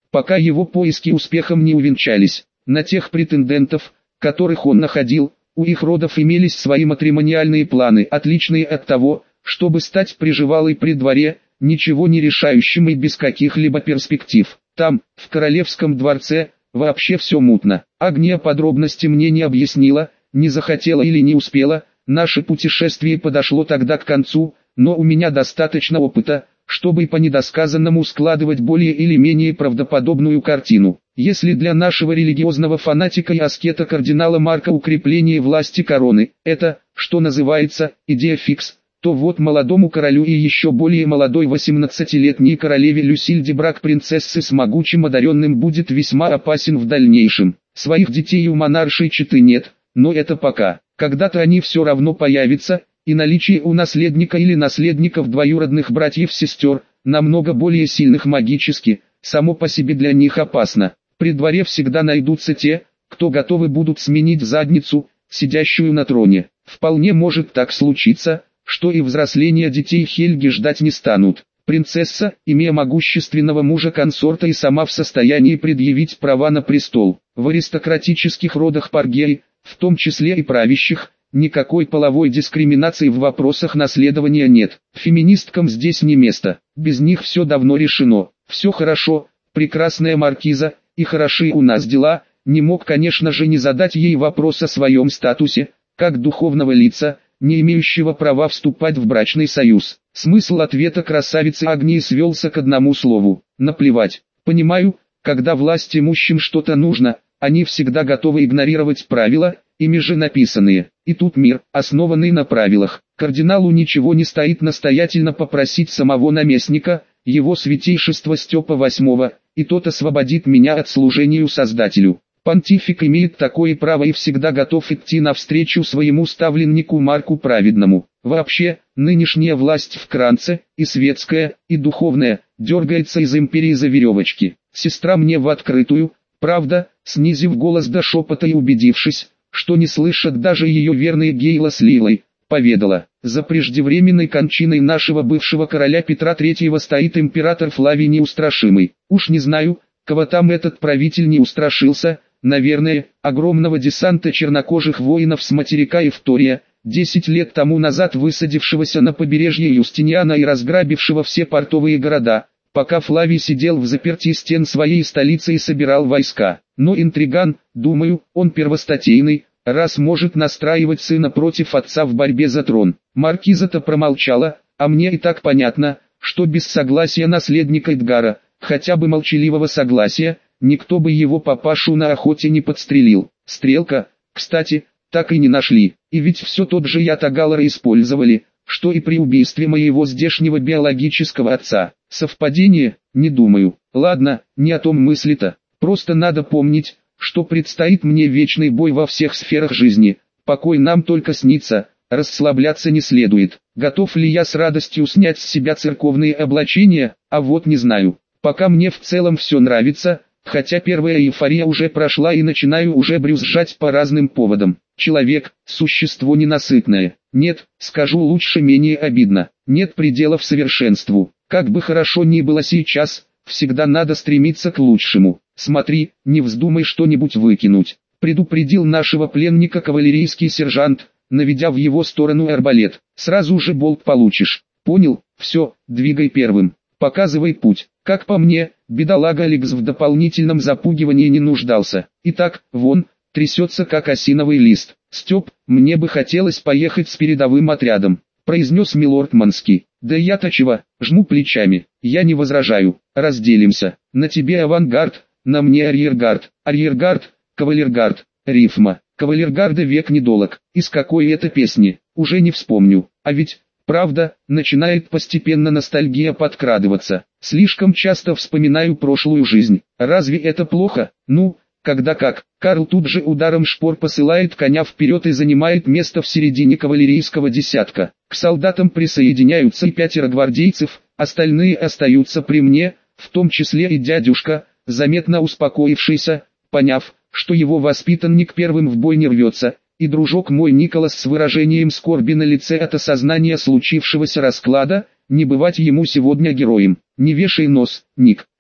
пока его поиски успехом не увенчались. На тех претендентов, которых он находил, у их родов имелись свои матримониальные планы, отличные от того, чтобы стать приживалой при дворе, ничего не решающим и без каких-либо перспектив. Там, в королевском дворце, вообще все мутно. Агния подробности мне не объяснила, не захотела или не успела. Наше путешествие подошло тогда к концу, но у меня достаточно опыта, чтобы по недосказанному складывать более или менее правдоподобную картину. Если для нашего религиозного фанатика и аскета кардинала Марка укрепление власти короны – это, что называется, идея фикс, то вот молодому королю и еще более молодой 18-летней королеве Люсильде брак принцессы с могучим одаренным будет весьма опасен в дальнейшем. Своих детей у монаршей четы нет, но это пока. Когда-то они все равно появятся, и наличие у наследника или наследников двоюродных братьев-сестер, намного более сильных магически, само по себе для них опасно. При дворе всегда найдутся те, кто готовы будут сменить задницу, сидящую на троне. Вполне может так случиться, что и взросления детей Хельги ждать не станут. Принцесса, имея могущественного мужа-консорта и сама в состоянии предъявить права на престол. В аристократических родах Паргей, в том числе и правящих, никакой половой дискриминации в вопросах наследования нет. Феминисткам здесь не место, без них все давно решено. Все хорошо, прекрасная маркиза, и хороши у нас дела, не мог, конечно же, не задать ей вопрос о своем статусе, как духовного лица, не имеющего права вступать в брачный союз. Смысл ответа красавицы Агнии свелся к одному слову – наплевать. Понимаю, когда власть имущим что-то нужно, они всегда готовы игнорировать правила, ими же написанные. И тут мир, основанный на правилах. Кардиналу ничего не стоит настоятельно попросить самого наместника, его святейшество Степа VIII, и тот освободит меня от служению Создателю. Понтифик имеет такое право и всегда готов идти навстречу своему ставленнику Марку Праведному. Вообще, нынешняя власть в Кранце, и светская, и духовная, дергается из империи за веревочки. Сестра мне в открытую, правда, снизив голос до шепота и убедившись, что не слышат даже ее верные Гейла с Лилой, поведала: за преждевременной кончиной нашего бывшего короля Петра III стоит император Флавий Неустрашимый. Уж не знаю, кого там этот правитель не устрашился, наверное, огромного десанта чернокожих воинов с материка Эвтория, 10 лет тому назад высадившегося на побережье Юстиниана и разграбившего все портовые города, пока Флавий сидел в заперти стен своей столицы и собирал войска. Но интриган, думаю, он первостатейный, раз может настраивать сына против отца в борьбе за трон. Маркиза-то промолчала, а мне и так понятно, что без согласия наследника Эдгара, хотя бы молчаливого согласия, никто бы его папашу на охоте не подстрелил. Стрелка, кстати, так и не нашли, и ведь все тот же яд Агалора использовали, что и при убийстве моего здешнего биологического отца. Совпадение? Не думаю. Ладно, не о том мысли-то. Просто надо помнить, что предстоит мне вечный бой во всех сферах жизни. Покой нам только снится, расслабляться не следует. Готов ли я с радостью снять с себя церковные облачения? А вот не знаю. Пока мне в целом все нравится, хотя первая эйфория уже прошла и начинаю уже брюзжать по разным поводам. Человек – существо ненасытное. Нет, скажу лучше, менее обидно. Нет пределов совершенству. Как бы хорошо ни было сейчас, всегда надо стремиться к лучшему. Смотри, не вздумай что-нибудь выкинуть. Предупредил нашего пленника кавалерийский сержант, наведя в его сторону арбалет. Сразу же болт получишь. Понял? Все, двигай первым. Показывай путь. Как по мне, бедолага Алекс в дополнительном запугивании не нуждался. Итак, вон, трясется как осиновый лист. Степ, мне бы хотелось поехать с передовым отрядом, произнес милорд Манский. Да я-то чего, жму плечами. Я не возражаю, разделимся. На тебе авангард, на мне арьергард. Арьергард, кавалергард, рифма. Кавалергарда век недолог. Из какой это песни, уже не вспомню. А ведь, правда, начинает постепенно ностальгия подкрадываться. Слишком часто вспоминаю прошлую жизнь. Разве это плохо? Ну, когда как. Карл тут же ударом шпор посылает коня вперед и занимает место в середине кавалерийского десятка. К солдатам присоединяются и 5 гвардейцев, остальные остаются при мне, в том числе и дядюшка, заметно успокоившийся, поняв, что его воспитанник первым в бой не рвется, и дружок мой Николас с выражением скорби на лице от осознания случившегося расклада, не бывать ему сегодня героем. Не вешай нос, Ник.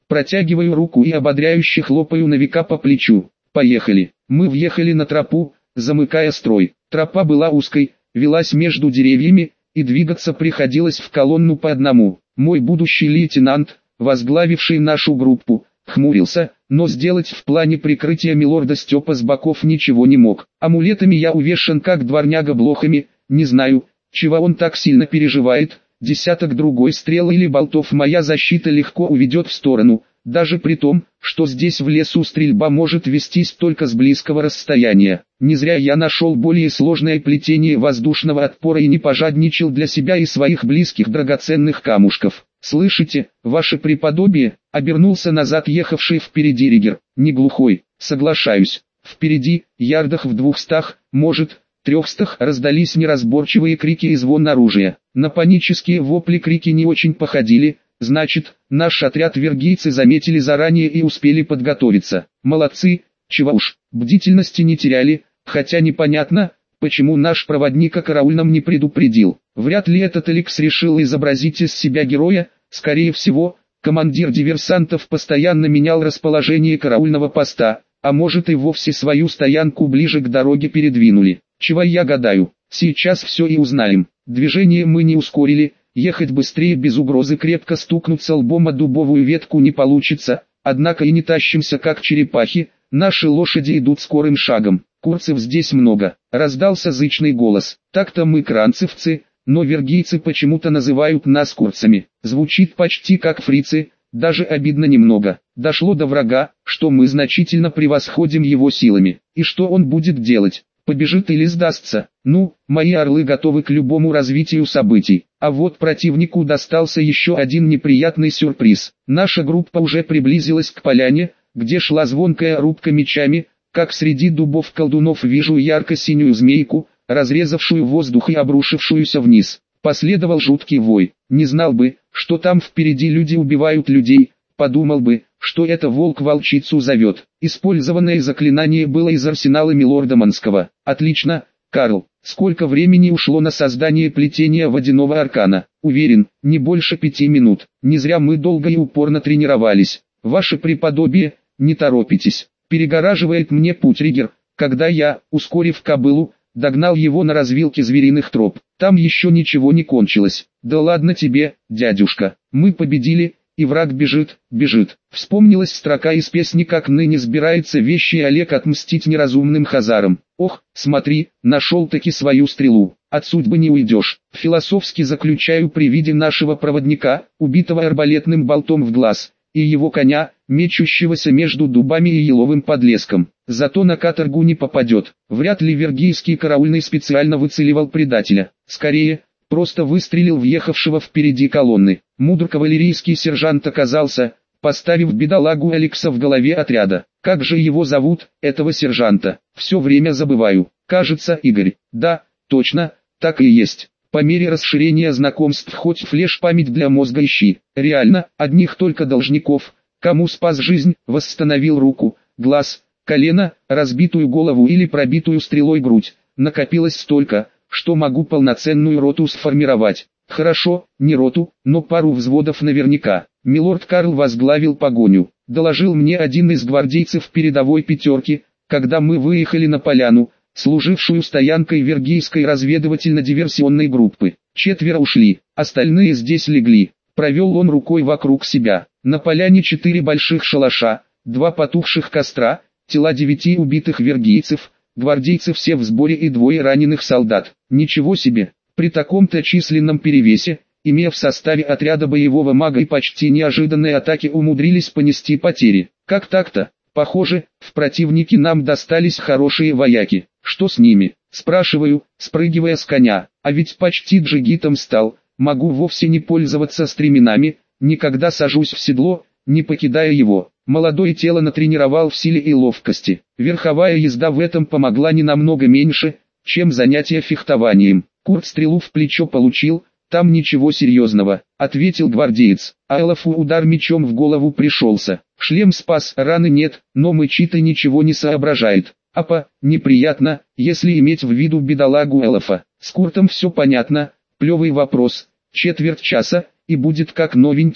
Протягиваю руку и ободряюще хлопаю новика по плечу. Поехали. Мы въехали на тропу, замыкая строй. Тропа была узкой, велась между деревьями, и двигаться приходилось в колонну по одному. Мой будущий лейтенант, возглавивший нашу группу, хмурился, но сделать в плане прикрытия милорда Степа с боков ничего не мог. Амулетами я увешан как дворняга блохами, не знаю, чего он так сильно переживает. Десяток другой стрел или болтов моя защита легко уведет в сторону, даже при том, что здесь в лесу стрельба может вестись только с близкого расстояния. Не зря я нашел более сложное плетение воздушного отпора и не пожадничал для себя и своих близких драгоценных камушков. «Слышите, ваше преподобие?» — обернулся назад ехавший впереди Ригер. «Не глухой, соглашаюсь. Впереди, ярдах в 200, может, 300 раздались неразборчивые крики и звон оружия. На панические вопли крики не очень походили, значит, наш отряд вергийцы заметили заранее и успели подготовиться. Молодцы, чего уж, бдительности не теряли, хотя непонятно, почему наш проводник о караульном не предупредил. Вряд ли этот Алекс решил изобразить из себя героя, скорее всего, командир диверсантов постоянно менял расположение караульного поста, а может и вовсе свою стоянку ближе к дороге передвинули. Чего я гадаю, сейчас все и узнаем. Движение мы не ускорили, ехать быстрее без угрозы крепко стукнуться лбом о дубовую ветку не получится, однако и не тащимся как черепахи, наши лошади идут скорым шагом. Курцев здесь много, раздался зычный голос. Так-то мы кранцевцы, но вергийцы почему-то называют нас курцами. Звучит почти как фрицы, даже обидно немного. Дошло до врага, что мы значительно превосходим его силами. И что он будет делать? Побежит или сдастся? Ну, мои орлы готовы к любому развитию событий. А вот противнику достался еще один неприятный сюрприз. Наша группа уже приблизилась к поляне, где шла звонкая рубка мечами, как среди дубов колдунов вижу ярко-синюю змейку, разрезавшую воздух и обрушившуюся вниз. Последовал жуткий вой. Не знал бы, что там впереди люди убивают людей, подумал бы, что это волк волчицу зовет. Использованное заклинание было из арсенала милорда Манского. Отлично, Карл. Сколько времени ушло на создание плетения водяного аркана? Уверен, не больше 5 минут. Не зря мы долго и упорно тренировались. Ваше преподобие, не торопитесь. Перегораживает мне путь Ригер, когда я, ускорив кобылу, догнал его на развилке звериных троп. Там еще ничего не кончилось. Да ладно тебе, дядюшка. Мы победили, и враг бежит, бежит. Вспомнилась строка из песни «Как ныне сбирается вещий Олег отмстить неразумным хазарам». Ох, смотри, нашел-таки свою стрелу. От судьбы не уйдешь. Философски заключаю при виде нашего проводника, убитого арбалетным болтом в глаз, и его коня, мечущегося между дубами и еловым подлеском. Зато на каторгу не попадет. Вряд ли вергийский караульный специально выцеливал предателя. Скорее, просто выстрелил в ехавшего впереди колонны. Мудр кавалерийский сержант оказался, поставив бедолагу Алекса в голове отряда. Как же его зовут, этого сержанта? Все время забываю. Кажется, Игорь. Да, точно, так и есть. По мере расширения знакомств хоть флеш-память для мозга ищи. Реально, одних только должников. Кому спас жизнь, восстановил руку, глаз, колено, разбитую голову или пробитую стрелой грудь. Накопилось столько, что могу полноценную роту сформировать. Хорошо, не роту, но пару взводов наверняка. Милорд Карл возглавил погоню. Доложил мне один из гвардейцев передовой пятерки, когда мы выехали на поляну, служившую стоянкой вергийской разведывательно-диверсионной группы. 4 ушли, остальные здесь легли. Провел он рукой вокруг себя. На поляне 4 больших шалаша, 2 потухших костра, тела 9 убитых вергийцев, гвардейцы все в сборе и 2 раненых солдат. Ничего себе, при таком-то численном перевесе, имея в составе отряда боевого мага и почти неожиданной атаки умудрились понести потери. Как так-то? Похоже, в противнике нам достались хорошие вояки. Что с ними? Спрашиваю, спрыгивая с коня. А ведь почти джигитом стал, могу вовсе не пользоваться стременами, никогда сажусь в седло, не покидая его. Молодое тело натренировал в силе и ловкости. Верховая езда в этом помогла не намного меньше, чем занятие фехтованием. Курт стрелу в плечо получил, там ничего серьезного, ответил гвардеец. А Элофу удар мечом в голову пришелся. Шлем спас, раны нет, но мычит-то ничего не соображает. Апа, неприятно, если иметь в виду бедолагу Элофа. С Куртом все понятно, плевый вопрос. 1/4 часа, и будет как новенький,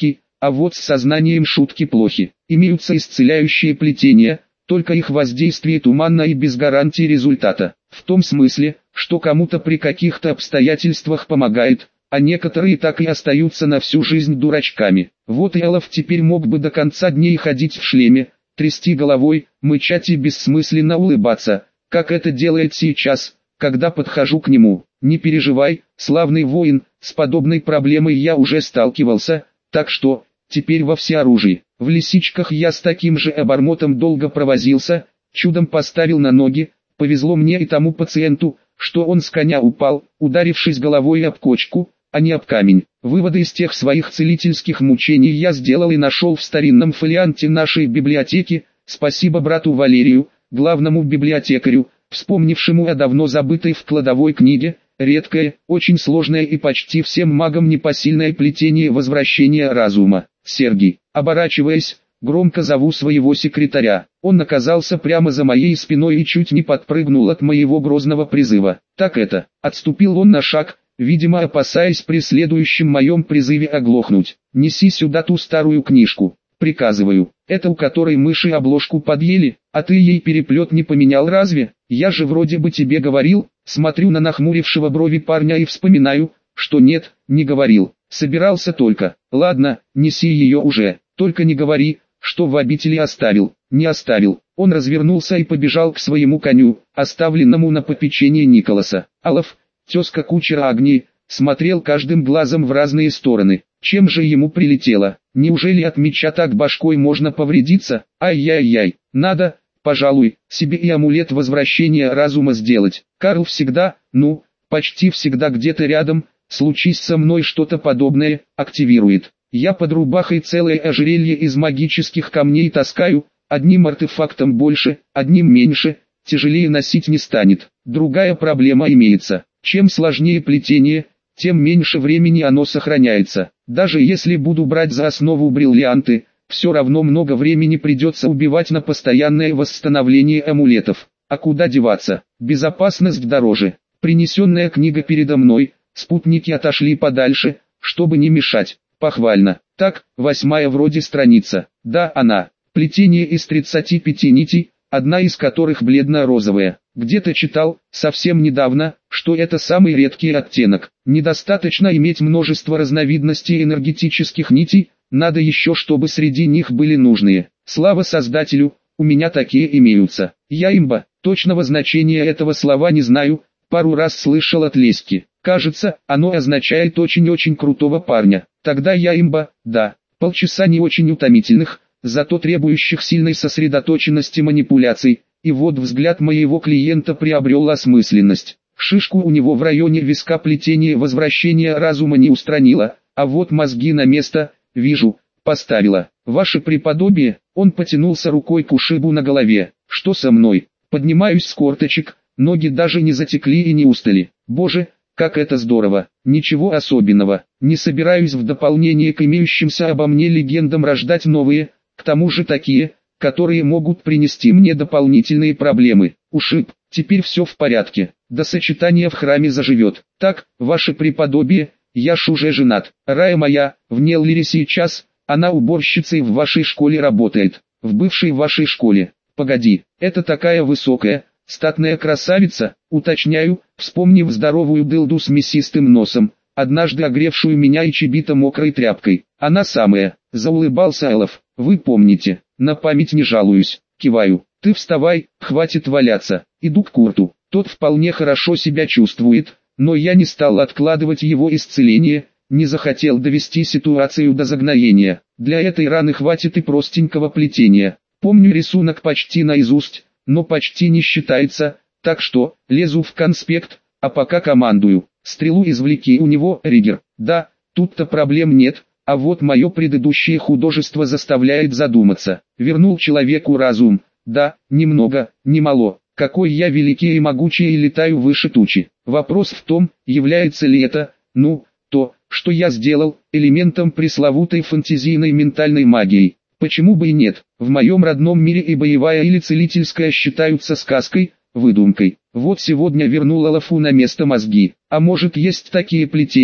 А вот с сознанием шутки плохи. Имеются исцеляющие плетения, только их воздействие туманно и без гарантии результата. В том смысле, что кому-то при каких-то обстоятельствах помогает, а некоторые так и остаются на всю жизнь дурачками. Вот и Элов теперь мог бы до конца дней ходить в шлеме, трясти головой, мычать и бессмысленно улыбаться, как это делает сейчас, когда подхожу к нему. Не переживай, славный воин, с подобной проблемой я уже сталкивался, так что, теперь во всеоружии. В лисичках я с таким же обормотом долго провозился, чудом поставил на ноги, повезло мне и тому пациенту, что он с коня упал, ударившись головой об кочку, а не об камень. Выводы из тех своих целительских мучений я сделал и нашел в старинном фолианте нашей библиотеки, спасибо брату Валерию, главному библиотекарю, вспомнившему о давно забытой в кладовой книге, редкое, очень сложное и почти всем магам непосильное плетение возвращения разума. Сергий, оборачиваясь, громко зову своего секретаря. Он оказался прямо за моей спиной и чуть не подпрыгнул от моего грозного призыва. Так это, отступил он на шаг, видимо опасаясь при следующем моем призыве оглохнуть. Неси сюда ту старую книжку, приказываю. Это у которой мыши обложку подъели, а ты ей переплет не поменял разве? Я же вроде бы тебе говорил. Смотрю на нахмурившего брови парня и вспоминаю, что нет, не говорил. Собирался только. Ладно, неси ее уже, только не говори, что в обители оставил. Не оставил. Он развернулся и побежал к своему коню, оставленному на попечение Николаса. Алов, тезка кучера Агнии, смотрел каждым глазом в разные стороны. Чем же ему прилетело? Неужели от меча так башкой можно повредиться? Ай-яй-яй, надо, пожалуй, себе и амулет возвращения разума сделать. Карл всегда, почти всегда где-то рядом, случись со мной что-то подобное, активирует. Я под рубахой целое ожерелье из магических камней таскаю, одним артефактом больше, одним меньше, тяжелее носить не станет. Другая проблема имеется. Чем сложнее плетение, тем меньше времени оно сохраняется. Даже если буду брать за основу бриллианты, все равно много времени придется убивать на постоянное восстановление амулетов. А куда деваться? Безопасность дороже. Принесенная книга передо мной, спутники отошли подальше, чтобы не мешать. Похвально. Так, 8-я вроде страница. Да, она. Плетение из 35 нитей, одна из которых бледно-розовая. Где-то читал, совсем недавно, что это самый редкий оттенок. Недостаточно иметь множество разновидностей энергетических нитей, надо еще, чтобы среди них были нужные. Слава Создателю, у меня такие имеются. Я имба, точного значения этого слова не знаю, пару раз слышал от Леськи. Кажется, оно означает очень-очень крутого парня. Тогда я имба, да. Полчаса не очень утомительных, зато требующих сильной сосредоточенности манипуляций, и вот взгляд моего клиента приобрел осмысленность. Шишку у него в районе виска плетение возвращения разума не устранило, а вот мозги на место, вижу, поставила. Ваше преподобие, он потянулся рукой к ушибу на голове. Что со мной? Поднимаюсь с корточек, ноги даже не затекли и не устали. Боже, как это здорово. Ничего особенного. Не собираюсь в дополнение к имеющимся обо мне легендам рождать новые, к тому же такие, которые могут принести мне дополнительные проблемы. Ушиб, теперь все в порядке. До сочетания в храме заживет. Так, ваше преподобие, я ж уже женат. Рая моя, в Неллире сейчас, она уборщицей в вашей школе работает. В бывшей вашей школе. Погоди, это такая высокая, статная красавица, уточняю, вспомнив здоровую дылду с мясистым носом, однажды огревшую меня и чебито мокрой тряпкой. Она самая, заулыбался Элов. Вы помните, на память не жалуюсь, киваю. Ты вставай, хватит валяться, иду к Курту. Тот вполне хорошо себя чувствует, но я не стал откладывать его исцеление, не захотел довести ситуацию до загноения. Для этой раны хватит и простенького плетения. Помню рисунок почти наизусть, но почти не считается, так что, лезу в конспект, а пока командую. Стрелу извлеки у него, Ригер. Да, тут-то проблем нет, а вот мое предыдущее художество заставляет задуматься. Вернул человеку разум. Да, немного, немало. Какой я великий и могучий и летаю выше тучи. Вопрос в том, является ли это, то, что я сделал, элементом пресловутой фантазийной ментальной магии. Почему бы и нет? В моем родном мире и боевая или целительская считаются сказкой, выдумкой. Вот сегодня вернул Алафу на место мозги. А может есть такие плетения,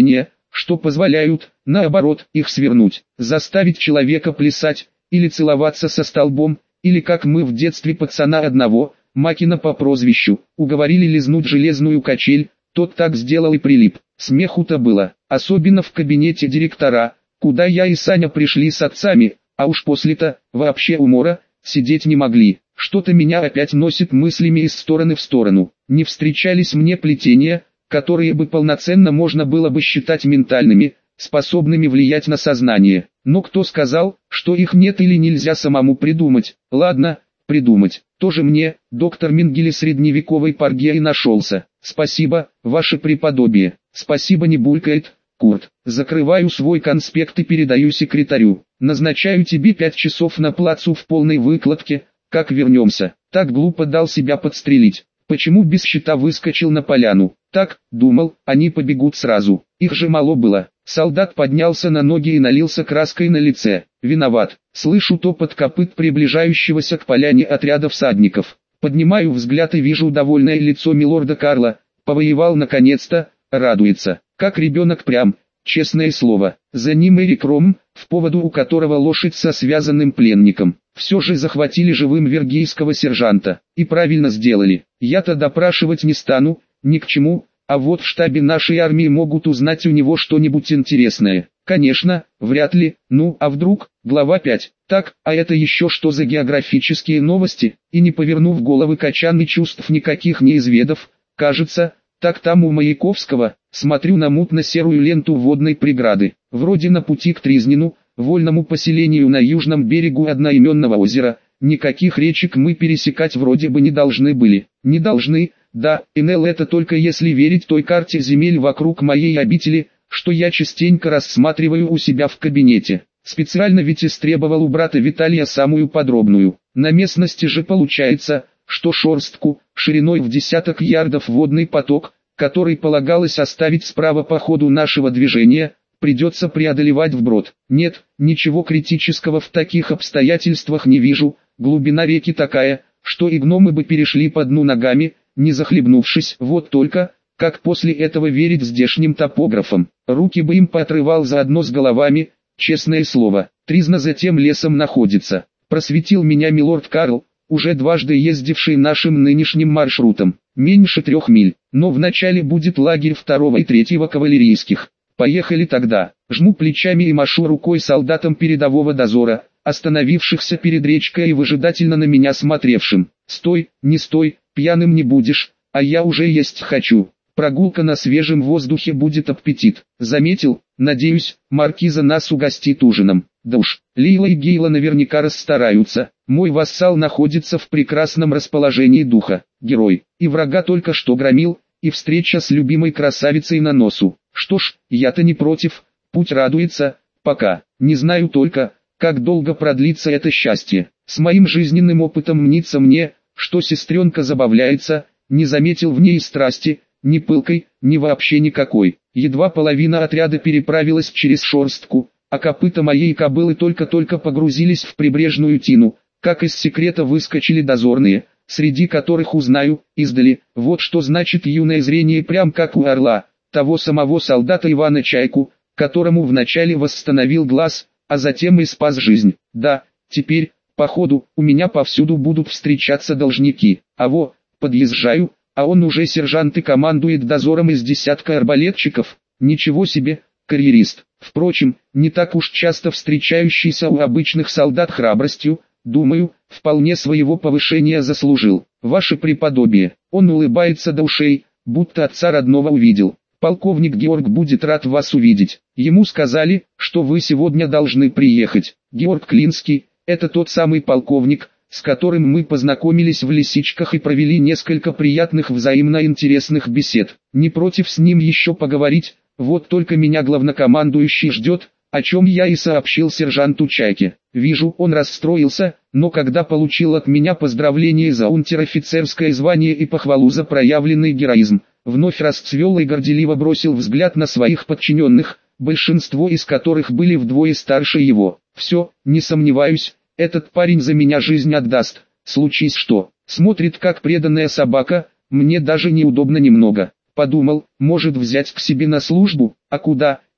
что позволяют, наоборот, их свернуть, заставить человека плясать, или целоваться со столбом, или как мы в детстве пацана одного, Макина по прозвищу, уговорили лизнуть железную качель, тот так сделал и прилип. Смеху-то было, особенно в кабинете директора, куда я и Саня пришли с отцами, а уж после-то, вообще умора, сидеть не могли. Что-то меня опять носит мыслями из стороны в сторону. Не встречались мне плетения, которые бы полноценно можно было бы считать ментальными, способными влиять на сознание. Но кто сказал, что их нет или нельзя самому придумать? Ладно, придумать. Тоже мне, доктор Менгеле средневековой Паргеи нашелся. Спасибо, ваше преподобие. Спасибо, не булькает, Курт. Закрываю свой конспект и передаю секретарю. Назначаю тебе 5 часов на плацу в полной выкладке, как вернемся. Так глупо дал себя подстрелить. Почему без щита выскочил на поляну? Так, думал, они побегут сразу. Их же мало было. Солдат поднялся на ноги и налился краской на лице. Виноват. Слышу топот копыт приближающегося к поляне отряда всадников. Поднимаю взгляд и вижу довольное лицо милорда Карла. Повоевал наконец-то, радуется. Как ребенок прям, честное слово. За ним Эрик Ром, в поводу у которого лошадь со связанным пленником. Все же захватили живым вергийского сержанта. И правильно сделали. Я-то допрашивать не стану, ни к чему. А вот в штабе нашей армии могут узнать у него что-нибудь интересное. Конечно, вряд ли, ну а вдруг, глава 5. Так, а это еще что за географические новости? И не повернув головы Качан и чувств никаких не изведав, кажется, так там у Маяковского, смотрю на мутно-серую ленту водной преграды. Вроде на пути к Тризнину, вольному поселению на южном берегу одноименного озера. Никаких речек мы пересекать вроде бы не должны были. Не должны. Да, НЛ это только если верить той карте земель вокруг моей обители, что я частенько рассматриваю у себя в кабинете. Специально ведь истребовал у брата Виталия самую подробную. На местности же получается, что шорстку, шириной в десяток ярдов водный поток, который полагалось оставить справа по ходу нашего движения, придется преодолевать вброд. Нет, ничего критического в таких обстоятельствах не вижу, глубина реки такая, что и гномы бы перешли по дну ногами, не захлебнувшись. Вот только, как после этого верить здешним топографам? Руки бы им поотрывал заодно с головами, честное слово. Тризна за тем лесом находится. Просветил меня милорд Карл, уже дважды ездивший нашим нынешним маршрутом. Меньше 3 миль, но вначале будет лагерь 2-го и 3-го кавалерийских. Поехали тогда. Жму плечами и машу рукой солдатам передового дозора, остановившихся перед речкой и выжидательно на меня смотревшим. Стой, не стой, пьяным не будешь, а я уже есть хочу. Прогулка на свежем воздухе будет аппетит. Заметил, надеюсь, маркиза нас угостит ужином. Да уж, Лейла и Гейла наверняка расстараются. Мой вассал находится в прекрасном расположении духа. Герой. И врага только что громил, и встреча с любимой красавицей на носу. Что ж, я-то не против, путь радуется, пока. Не знаю только, как долго продлится это счастье. С моим жизненным опытом мнится мне, что сестренка забавляется, не заметил в ней страсти, ни пылкой, ни вообще никакой. Едва половина отряда переправилась через шорстку, а копыта моей кобылы только-только погрузились в прибрежную тину, как из секрета выскочили дозорные, среди которых узнаю, издали, вот что значит юное зрение прям как у орла, того самого солдата Ивана Чайку, которому вначале восстановил глаз, а затем и спас жизнь. Да, теперь, походу, у меня повсюду будут встречаться должники. А во, подъезжаю, а он уже сержант и командует дозором из десятка арбалетчиков. Ничего себе, карьерист. Впрочем, не так уж часто встречающийся у обычных солдат храбростью, думаю, вполне своего повышения заслужил. Ваше преподобие, он улыбается до ушей, будто отца родного увидел. Полковник Георг будет рад вас увидеть. Ему сказали, что вы сегодня должны приехать. Георг Клинский, это тот самый полковник, с которым мы познакомились в Лисичках и провели несколько приятных взаимно интересных бесед. Не против с ним еще поговорить, вот только меня главнокомандующий ждет, о чем я и сообщил сержанту Чайке. Вижу, он расстроился, но когда получил от меня поздравление за унтер-офицерское звание и похвалу за проявленный героизм, вновь расцвел и горделиво бросил взгляд на своих подчиненных, большинство из которых были вдвое старше его. Все, не сомневаюсь, этот парень за меня жизнь отдаст, случись что. Смотрит как преданная собака, мне даже неудобно немного. Подумал, может взять к себе на службу, а куда,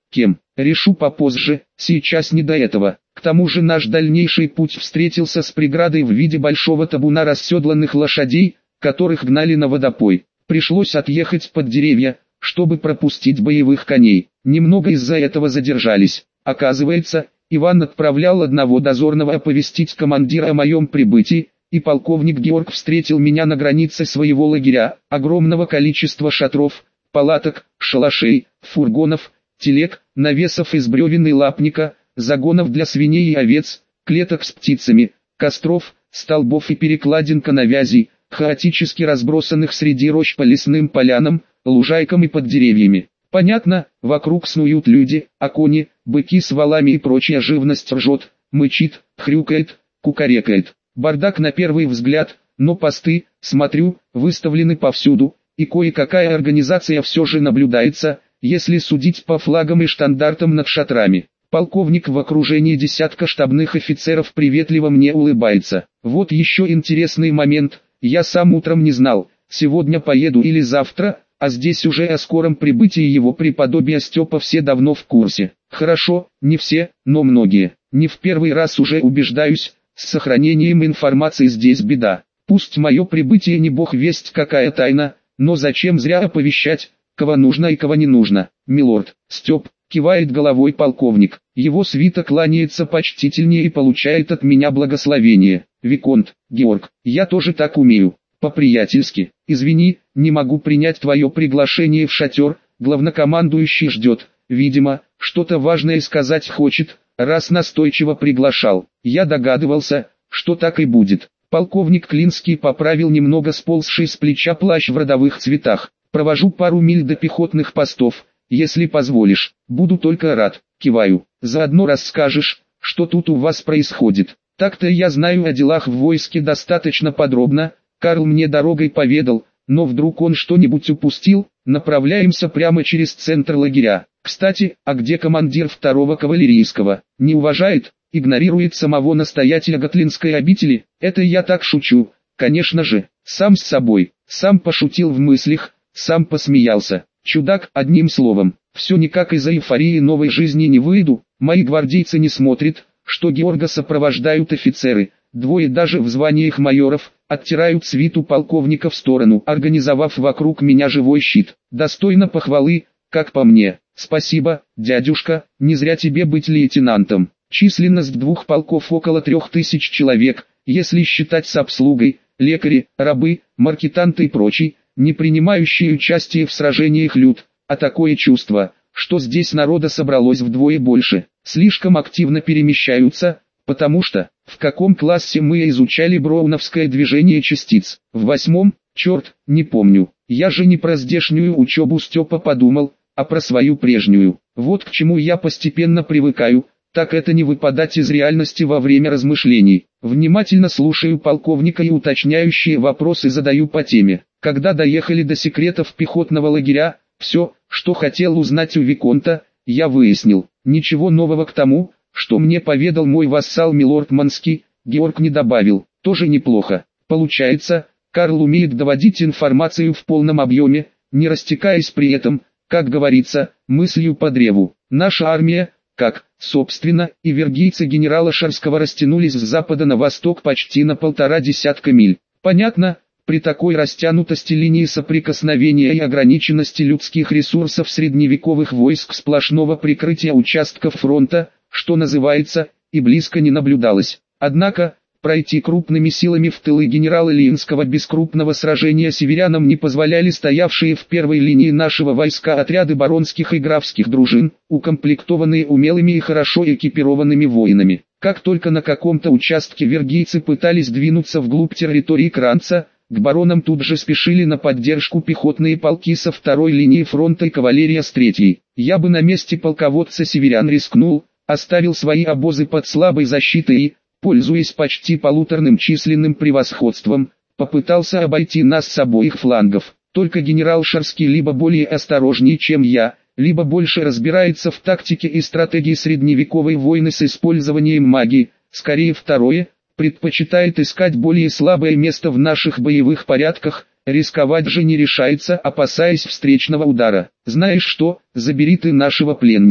Кем? Решу попозже, сейчас не до этого. К тому же наш дальнейший путь встретился с преградой в виде большого табуна расседланных лошадей, которых гнали на водопой. Пришлось отъехать под деревья, чтобы пропустить боевых коней. Немного из-за этого задержались. Оказывается, Иван отправлял одного дозорного оповестить командира о моем прибытии, и полковник Георг встретил меня на границе своего лагеря, огромного количества шатров, палаток, шалашей, фургонов, телег, навесов из бревен и лапника, загонов для свиней и овец, клеток с птицами, костров, столбов и перекладин навязей, хаотически разбросанных среди рощ по лесным полянам, лужайкам и под деревьями. Понятно, вокруг снуют люди, а кони, быки с валами и прочая живность ржет, мычит, хрюкает, кукарекает. Бардак на первый взгляд, но посты, смотрю, выставлены повсюду, и кое-какая организация все же наблюдается, если судить по флагам и штандартам над шатрами. Полковник в окружении десятка штабных офицеров приветливо мне улыбается. Вот еще интересный момент, я сам утром не знал, сегодня поеду или завтра, а здесь уже о скором прибытии его преподобия Степа все давно в курсе. Хорошо, не все, но многие. Не в первый раз уже убеждаюсь, с сохранением информации здесь беда. Пусть мое прибытие не бог весть какая тайна, но зачем зря оповещать, кого нужно и кого не нужно. Милорд, Степ, кивает головой полковник. Его свита кланяется почтительнее и получает от меня благословение. Виконт, Георг, я тоже так умею. По-приятельски. Извини, не могу принять твое приглашение в шатер, главнокомандующий ждет. Видимо, что-то важное сказать хочет, раз настойчиво приглашал. Я догадывался, что так и будет. Полковник Клинский поправил немного сползший с плеча плащ в родовых цветах. Провожу пару миль до пехотных постов, если позволишь. Буду только рад. Киваю. Заодно расскажешь, что тут у вас происходит. Так-то я знаю о делах в войске достаточно подробно. Карл мне дорогой поведал, но вдруг он что-нибудь упустил. Направляемся прямо через центр лагеря. Кстати, а где командир второго кавалерийского? Не уважает? Игнорирует самого настоятеля Готлинской обители? Это я так шучу. Конечно же, сам с собой. Сам пошутил в мыслях, сам посмеялся. Чудак, одним словом. Все никак из-за эйфории новой жизни не выйду. Мои гвардейцы не смотрят, что Георга сопровождают офицеры. Двое даже в званиях майоров, оттирают свиту полковника в сторону, организовав вокруг меня живой щит. Достойно похвалы, как по мне. Спасибо, дядюшка, не зря тебе быть лейтенантом. Численность двух полков около 3000 человек, если считать с обслугой, лекари, рабы, маркетанты и прочий, не принимающие участие в сражениях люд. А такое чувство, что здесь народа собралось вдвое больше. Слишком активно перемещаются, потому что, в каком классе мы изучали броуновское движение частиц? В 8-м? Черт, не помню. Я же не про здешнюю учебу Степа подумал, а про свою прежнюю. Вот к чему я постепенно привыкаю, так это не выпадать из реальности во время размышлений. Внимательно слушаю полковника и уточняющие вопросы задаю по теме. Когда доехали до секретов пехотного лагеря, все, что хотел узнать у Виконта, я выяснил. Ничего нового к тому, что мне поведал мой вассал милорд Манский, Георг не добавил. Тоже неплохо. Получается, Карл умеет доводить информацию в полном объеме, не растекаясь при этом, как говорится, мыслью по древу. Наша армия, как, собственно, и вергийцы генерала Шарского растянулись с запада на восток почти на 1,5 десятка миль. Понятно, при такой растянутости линии соприкосновения и ограниченности людских ресурсов средневековых войск сплошного прикрытия участков фронта, что называется, и близко не наблюдалось. Однако, пройти крупными силами в тылы генерала Ильинского без крупного сражения северянам не позволяли стоявшие в первой линии нашего войска отряды баронских и графских дружин, укомплектованные умелыми и хорошо экипированными воинами. Как только на каком-то участке вергийцы пытались двинуться вглубь территории Кранца, к баронам тут же спешили на поддержку пехотные полки со второй линии фронта и кавалерия с третьей. Я бы на месте полководца северян рискнул, оставил свои обозы под слабой защитой и, пользуясь почти полуторным численным превосходством, попытался обойти нас с обоих флангов. Только генерал Шарский либо более осторожнее, чем я, либо больше разбирается в тактике и стратегии средневековой войны с использованием магии, скорее второе, предпочитает искать более слабое место в наших боевых порядках, рисковать же не решается, опасаясь встречного удара. Знаешь что, забери ты нашего пленника.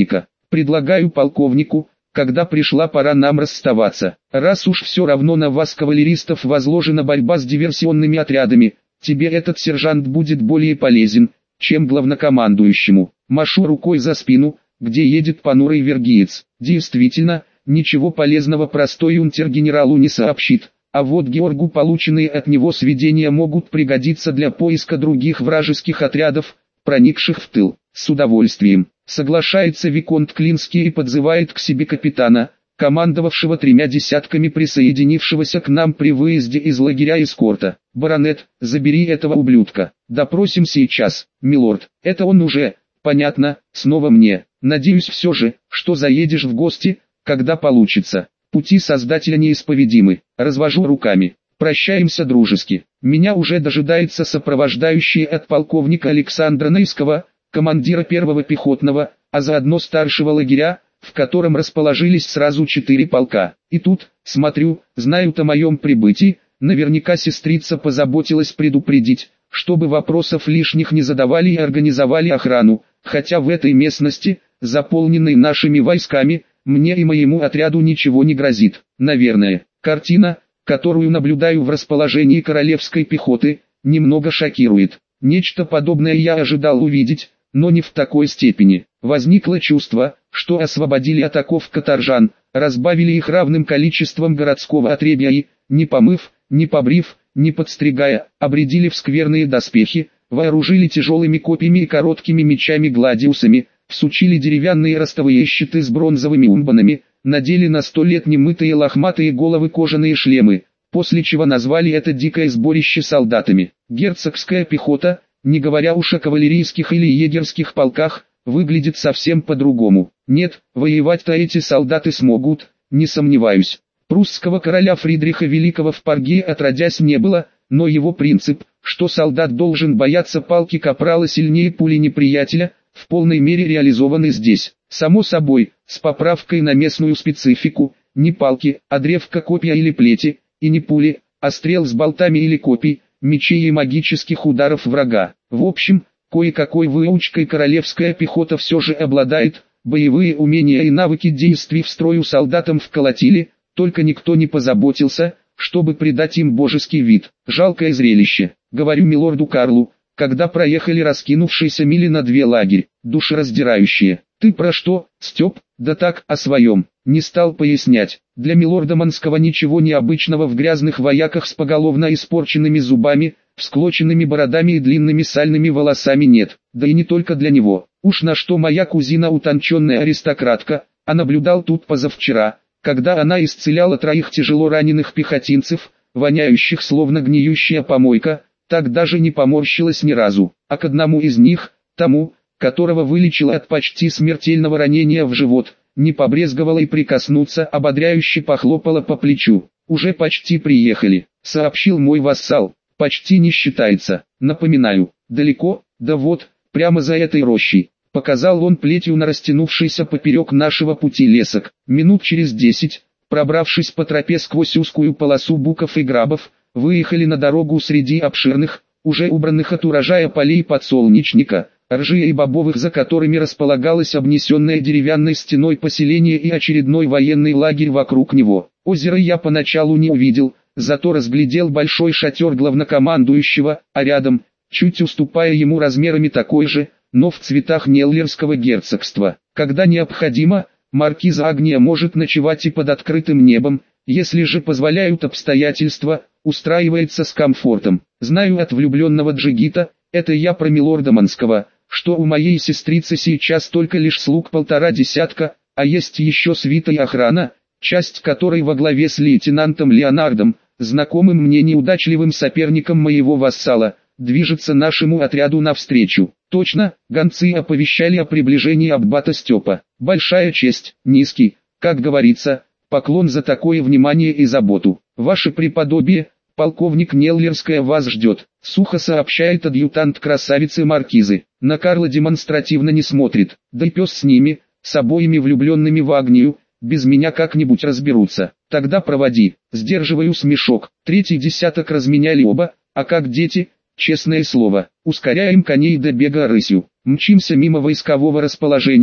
Предлагаю полковнику, когда пришла пора нам расставаться. Раз уж все равно на вас, кавалеристов, возложена борьба с диверсионными отрядами, тебе этот сержант будет более полезен, чем главнокомандующему. Машу рукой за спину, где едет понурый вергиец. Действительно, ничего полезного простой унтер-генералу не сообщит, а вот Георгу полученные от него сведения могут пригодиться для поиска других вражеских отрядов, проникших в тыл. С удовольствием соглашается виконт Клинский и подзывает к себе капитана, командовавшего 3 десятками присоединившегося к нам при выезде из лагеря эскорта. «Баронет, забери этого ублюдка. Допросим сейчас, милорд». «Это он уже, понятно, снова мне. Надеюсь все же, что заедешь в гости, когда получится. Пути Создателя неисповедимы». Развожу руками. Прощаемся дружески. Меня уже дожидается сопровождающий от полковника Александра Нейского, командира 1-го пехотного, а заодно старшего лагеря, в котором расположились сразу 4 полка. И тут, смотрю, знают о моем прибытии, наверняка сестрица позаботилась предупредить, чтобы вопросов лишних не задавали и организовали охрану, хотя в этой местности, заполненной нашими войсками, мне и моему отряду ничего не грозит. Наверное, картина, которую наблюдаю в расположении королевской пехоты, немного шокирует. Нечто подобное я ожидал увидеть, но не в такой степени. Возникло чувство, что освободили от оков каторжан, разбавили их равным количеством городского отребья и, не помыв, не побрив, не подстригая, обредили в скверные доспехи, вооружили тяжелыми копьями и короткими мечами-гладиусами, всучили деревянные ростовые щиты с бронзовыми умбанами, надели на 100 лет немытые лохматые головы кожаные шлемы, после чего назвали это дикое сборище солдатами. Герцогская пехота, не говоря уж о кавалерийских или егерских полках, выглядит совсем по-другому. Нет, воевать-то эти солдаты смогут, не сомневаюсь. Прусского короля Фридриха Великого в Парге отродясь не было, но его принцип, что солдат должен бояться палки капрала сильнее пули неприятеля, в полной мере реализованы здесь. Само собой, с поправкой на местную специфику, не палки, а древка копья или плети, и не пули, а стрел с болтами или копий, мечей и магических ударов врага. В общем, кое-какой выучкой королевская пехота все же обладает, боевые умения и навыки действий в строю солдатам вколотили, только никто не позаботился, чтобы придать им божеский вид. Жалкое зрелище, говорю милорду Карлу, когда проехали раскинувшиеся мили на 2 лагерь, душераздирающие. «Ты про что, Степ?» «Да так, о своем». Не стал пояснять. Для милорда Манского ничего необычного в грязных вояках с поголовно испорченными зубами, всклоченными бородами и длинными сальными волосами нет. Да и не только для него. Уж на что моя кузина утонченная аристократка, а наблюдал тут позавчера, когда она исцеляла 3 тяжело раненых пехотинцев, воняющих словно гниющая помойка, так даже не поморщилась ни разу. А к одному из них, тому, которого вылечила от почти смертельного ранения в живот, не побрезговала и прикоснуться, ободряюще похлопала по плечу. «Уже почти приехали», — сообщил мой вассал. «Почти не считается. Напоминаю, далеко, да вот, прямо за этой рощей». Показал он плетью на растянувшийся поперек нашего пути лесок. Минут через 10, пробравшись по тропе сквозь узкую полосу буков и грабов, выехали на дорогу среди обширных, уже убранных от урожая полей подсолнечника, ржи и бобовых, за которыми располагалось обнесенное деревянной стеной поселение и очередной военный лагерь вокруг него. Озеро я поначалу не увидел, зато разглядел большой шатер главнокомандующего, а рядом, чуть уступая ему размерами, такой же, но в цветах Неллерского герцогства. Когда необходимо, маркиза Агния может ночевать и под открытым небом, если же позволяют обстоятельства, устраивается с комфортом. Знаю от влюбленного джигита, это я про милорда Манского, что у моей сестрицы сейчас только лишь слуг 1,5 десятка, а есть еще свита и охрана, часть которой во главе с лейтенантом Леонардом, знакомым мне неудачливым соперником моего вассала, движется нашему отряду навстречу. Точно, гонцы оповещали о приближении аббата Степа. Большая честь, низкий, как говорится, поклон за такое внимание и заботу. Ваше преподобие, полковник Неллерская вас ждет, сухо сообщает адъютант красавицы маркизы. На Карла демонстративно не смотрит, да и пес с ними, с обоими влюбленными в Агнию, без меня как-нибудь разберутся. Тогда проводи, сдерживаю смешок. 3-й десяток разменяли оба, а как дети, честное слово. Ускоряем коней до бега рысью. Мчимся мимо войскового расположения,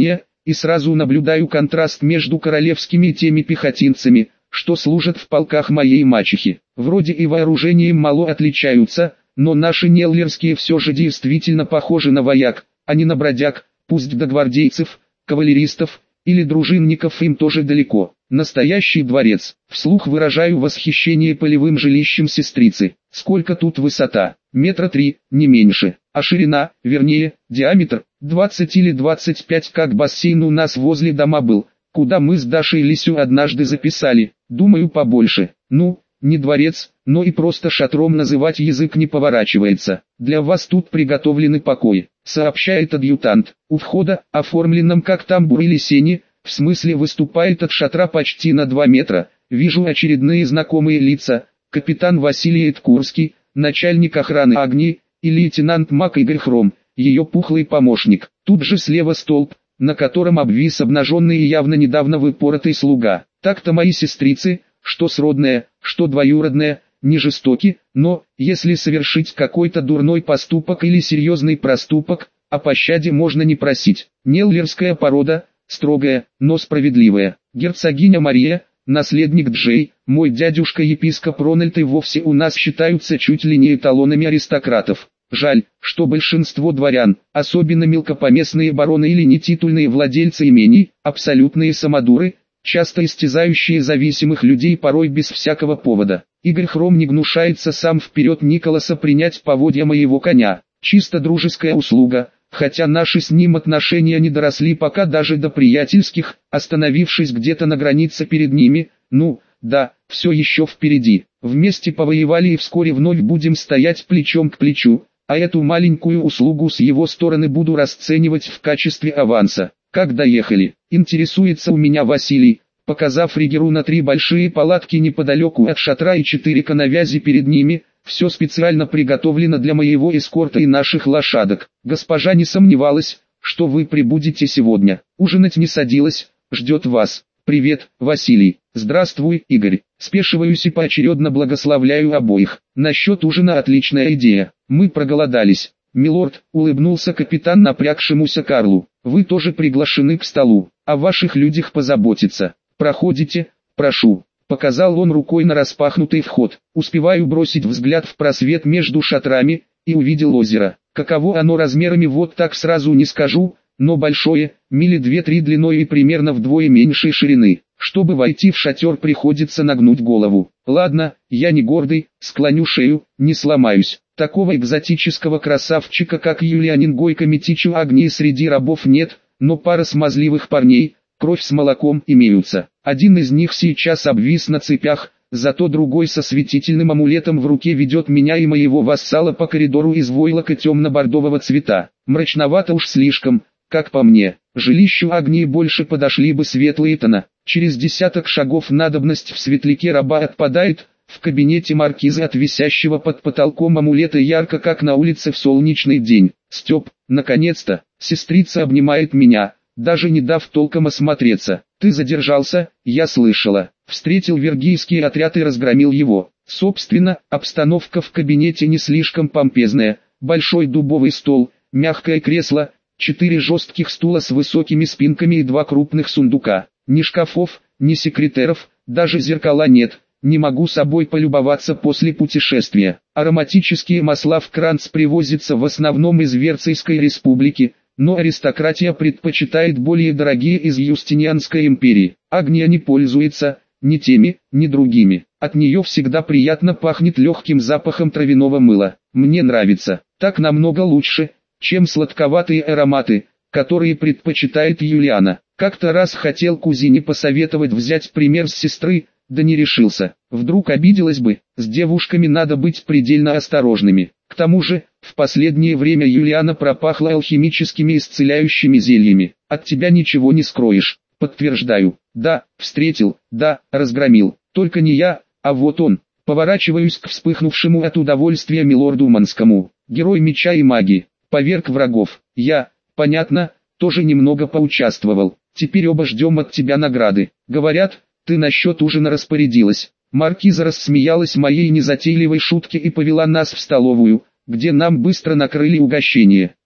и сразу наблюдаю контраст между королевскими и теми пехотинцами, что служат в полках моей мачехи. Вроде и вооружением мало отличаются, но наши неллерские все же действительно похожи на вояк, а не на бродяг, пусть до гвардейцев, кавалеристов или дружинников им тоже далеко. Настоящий дворец. Вслух выражаю восхищение полевым жилищем сестрицы. Сколько тут высота? 3 метра, не меньше. А ширина, вернее, диаметр, 20 или 25, как бассейн у нас возле дома был, куда мы с Дашей Лисю однажды записали, думаю побольше. Ну, не дворец, но и просто шатром называть язык не поворачивается. Для вас тут приготовлены покои, сообщает адъютант. У входа, оформленном как тамбур или сени, в смысле выступает от шатра почти на 2 метра, вижу очередные знакомые лица, капитан Василий Эткурский, начальник охраны огней, и лейтенант Мак Игорь Хром, ее пухлый помощник. Тут же слева столб, на котором обвис обнаженный и явно недавно выпоротый слуга. Так-то мои сестрицы, что сродная, что двоюродная, не жестоки, но, если совершить какой-то дурной поступок или серьезный проступок, о пощаде можно не просить. Неллерская порода, строгая, но справедливая. Герцогиня Мария, наследник Джей, мой дядюшка-епископ Рональд и вовсе у нас считаются чуть ли не эталонами аристократов. Жаль, что большинство дворян, особенно мелкопоместные бароны или нетитульные владельцы имений, абсолютные самодуры, часто истязающие зависимых людей порой без всякого повода. Игорь Хром не гнушается сам вперед Николаса принять поводья моего коня. Чисто дружеская услуга, хотя наши с ним отношения не доросли пока даже до приятельских, остановившись где-то на границе перед ними, ну, да, все еще впереди. Вместе повоевали и вскоре вновь будем стоять плечом к плечу, а эту маленькую услугу с его стороны буду расценивать в качестве аванса. Как доехали? Интересуется у меня Василий, показав Ригеру на 3 большие палатки неподалеку от шатра и 4 коновязи перед ними. Все специально приготовлено для моего эскорта и наших лошадок. Госпожа не сомневалась, что вы прибудете сегодня. Ужинать не садилась, ждет вас. Привет, Василий. Здравствуй, Игорь. Спешиваюсь и поочередно благословляю обоих. Насчет ужина отличная идея. Мы проголодались. Милорд, улыбнулся капитан напрягшемуся Карлу. Вы тоже приглашены к столу. О ваших людях позаботиться. Проходите, прошу. Показал он рукой на распахнутый вход. Успеваю бросить взгляд в просвет между шатрами, и увидел озеро. Каково оно размерами вот так сразу не скажу, но большое, мили 2-3 длиной и примерно вдвое меньшей ширины. Чтобы войти в шатер, приходится нагнуть голову. Ладно, я не гордый, склоню шею, не сломаюсь. Такого экзотического красавчика, как Юлианин Гойко Митичу Агнии, среди рабов нет, но пара смазливых парней, кровь с молоком, имеются. Один из них сейчас обвис на цепях, зато другой со светительным амулетом в руке ведет меня и моего вассала по коридору из войлока темно-бордового цвета. Мрачновато уж слишком, как по мне. Жилищу Агнии больше подошли бы светлые тона. Через 10 шагов надобность в светляке раба отпадает. В кабинете маркизы от висящего под потолком амулета ярко, как на улице в солнечный день. Степ, наконец-то, сестрица обнимает меня, даже не дав толком осмотреться. Ты задержался, я слышала. Встретил вергийский отряд и разгромил его. Собственно, обстановка в кабинете не слишком помпезная. Большой дубовый стол, мягкое кресло, 4 жестких стула с высокими спинками и 2 крупных сундука. Ни шкафов, ни секретеров, даже зеркала нет. Не могу собой полюбоваться после путешествия. Ароматические масла в Кранц привозятся в основном из Верцийской республики, но аристократия предпочитает более дорогие из Юстинианской империи. Агния не пользуется ни теми, ни другими. От нее всегда приятно пахнет легким запахом травяного мыла. Мне нравится. Так намного лучше, чем сладковатые ароматы, которые предпочитает Юлиана. Как-то раз хотел кузине посоветовать взять пример с сестры, да не решился. Вдруг обиделась бы. С девушками надо быть предельно осторожными. К тому же, в последнее время Юлиана пропахла алхимическими исцеляющими зельями. От тебя ничего не скроешь. Подтверждаю. Да, встретил, да, разгромил. Только не я, а вот он. Поворачиваюсь к вспыхнувшему от удовольствия милорду Манскому. Герой меча и магии. Поверг врагов. Я, понятно, тоже немного поучаствовал. Теперь оба ждем от тебя награды. Говорят, ты насчет ужина распорядилась. Маркиза рассмеялась моей незатейливой шутке и повела нас в столовую, где нам быстро накрыли угощение.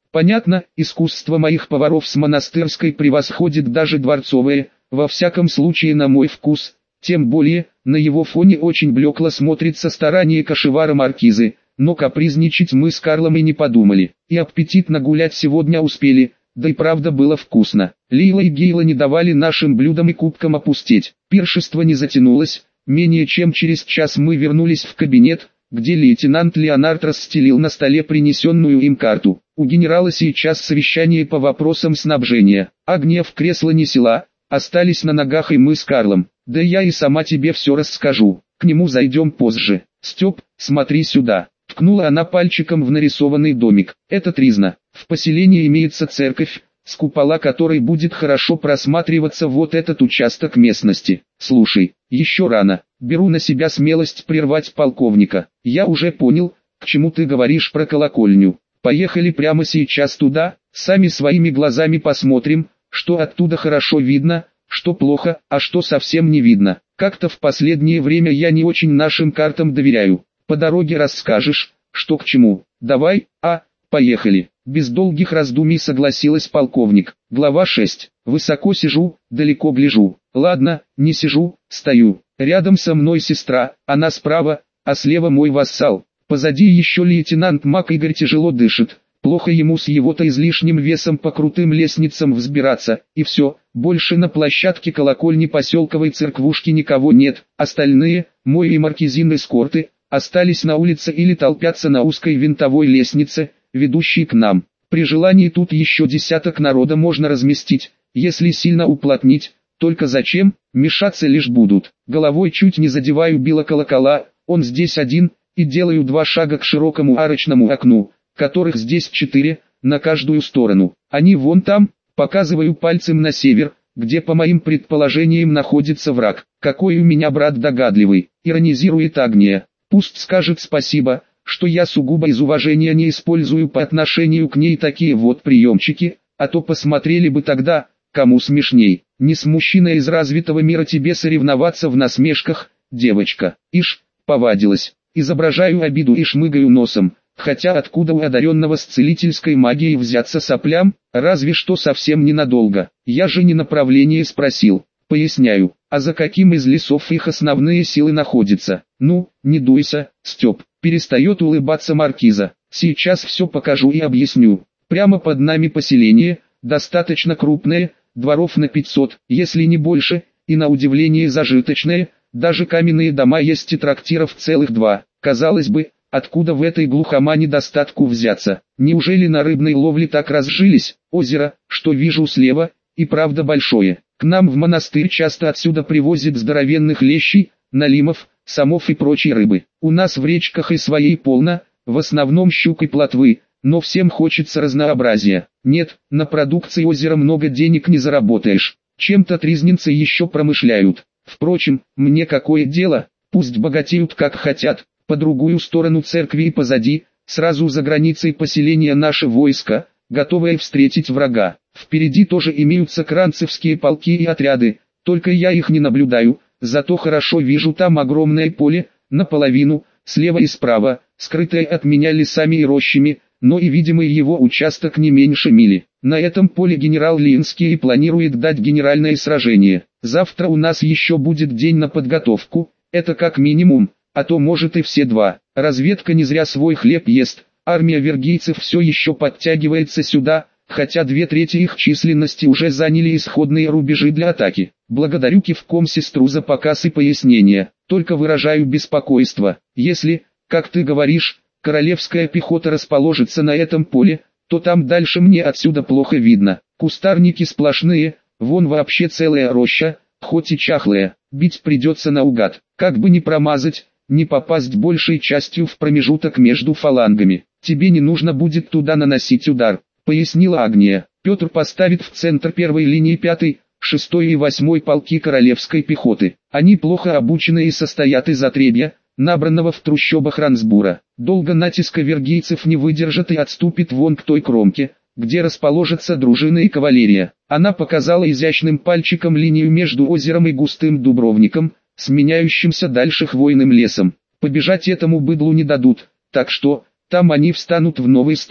Понятно, искусство моих поваров с монастырской превосходит даже дворцовое, во всяком случае на мой вкус, тем более, на его фоне очень блекло смотрится старание кошевара маркизы, но капризничать мы с Карлом и не подумали, и аппетитно гулять сегодня успели, да и правда было вкусно. Лейла и Гейла не давали нашим блюдам и кубкам опустеть, пиршество не затянулось, менее чем через час мы вернулись в кабинет, где лейтенант Леонард расстелил на столе принесенную им карту. У генерала сейчас совещание по вопросам снабжения. Агния в кресло не села, остались на ногах и мы с Карлом. Да я и сама тебе все расскажу, к нему зайдем позже. Степ, смотри сюда. Ткнула она пальчиком в нарисованный домик. Это Тризна. В поселении имеется церковь, с купола которой будет хорошо просматриваться вот этот участок местности. Слушай, еще рано. Беру на себя смелость прервать полковника. Я уже понял, к чему ты говоришь про колокольню. Поехали прямо сейчас туда, сами своими глазами посмотрим, что оттуда хорошо видно, что плохо, а что совсем не видно. Как-то в последнее время я не очень нашим картам доверяю. По дороге расскажешь, что к чему. Давай, поехали. Без долгих раздумий согласилась полковник. Глава 6. Высоко сижу, далеко гляжу. Ладно, не сижу, стою. Рядом со мной сестра, она справа, а слева мой вассал. Позади еще лейтенант Мак Игорь тяжело дышит. Плохо ему с его-то излишним весом по крутым лестницам взбираться, и все, больше на площадке колокольни поселковой церквушки никого нет. Остальные, мой и Маркизин эскорты, остались на улице или толпятся на узкой винтовой лестнице, ведущей к нам. При желании тут еще десяток народа можно разместить, если сильно уплотнить, только зачем, мешаться лишь будут. Головой чуть не задеваю била колокола, он здесь один, и делаю 2 шага к широкому арочному окну, которых здесь 4, на каждую сторону. Они вон там, показываю пальцем на север, где по моим предположениям находится враг. Какой у меня брат догадливый, иронизирует Агния. Пусть скажет спасибо, что я сугубо из уважения не использую по отношению к ней такие вот приемчики, а то посмотрели бы тогда, кому смешней. Не с мужчиной из развитого мира тебе соревноваться в насмешках, девочка. Ишь, повадилась. Изображаю обиду и шмыгаю носом, хотя откуда у одаренного с целительской магией взяться соплям, разве что совсем ненадолго. Я же не направление спросил. Поясняю, а за каким из лесов их основные силы находятся? Ну, не дуйся, Степ. Перестает улыбаться маркиза. Сейчас все покажу и объясню. Прямо под нами поселение, достаточно крупное, дворов на 500, если не больше, и на удивление зажиточное, даже каменные дома есть и трактиров целых 2. Казалось бы, откуда в этой глухомане достатку взяться? Неужели на рыбной ловле так разжились? Озеро, что вижу слева, и правда большое. К нам в монастырь часто отсюда привозят здоровенных лещей, налимов, самов и прочей рыбы. У нас в речках и своей полно, в основном щук и плотвы, но всем хочется разнообразия. Нет, на продукции озера много денег не заработаешь. Чем-то тризненцы еще промышляют. Впрочем, мне какое дело, пусть богатеют как хотят. По другую сторону церкви и позади, сразу за границей поселения наше войско, готовое встретить врага. Впереди тоже имеются кранцевские полки и отряды, только я их не наблюдаю, зато хорошо вижу там огромное поле, наполовину, слева и справа, скрытое от меня лесами и рощами, но и видимый его участок не меньше мили. На этом поле генерал Линский планирует дать генеральное сражение. Завтра у нас еще будет день на подготовку, это как минимум, а то может и все 2. Разведка не зря свой хлеб ест, армия вергийцев все еще подтягивается сюда, хотя 2/3 их численности уже заняли исходные рубежи для атаки. Благодарю кивком сестру за показ и пояснения, только выражаю беспокойство. Если, как ты говоришь, королевская пехота расположится на этом поле, то там дальше мне отсюда плохо видно. Кустарники сплошные, вон вообще целая роща, хоть и чахлая, бить придется наугад, как бы не промазать, не попасть большей частью в промежуток между фалангами. Тебе не нужно будет туда наносить удар, пояснила Агния. Петр поставит в центр первой линии 5-й, 6-й и 8-й полки королевской пехоты. Они плохо обучены и состоят из отребья, набранного в трущобах Рансбура. Долго натиска вергийцев не выдержат и отступит вон к той кромке, где расположатся дружины и кавалерия. Она показала изящным пальчиком линию между озером и густым дубровником, сменяющимся дальше хвойным лесом. Побежать этому быдлу не дадут, так что, там они встанут в новый строй,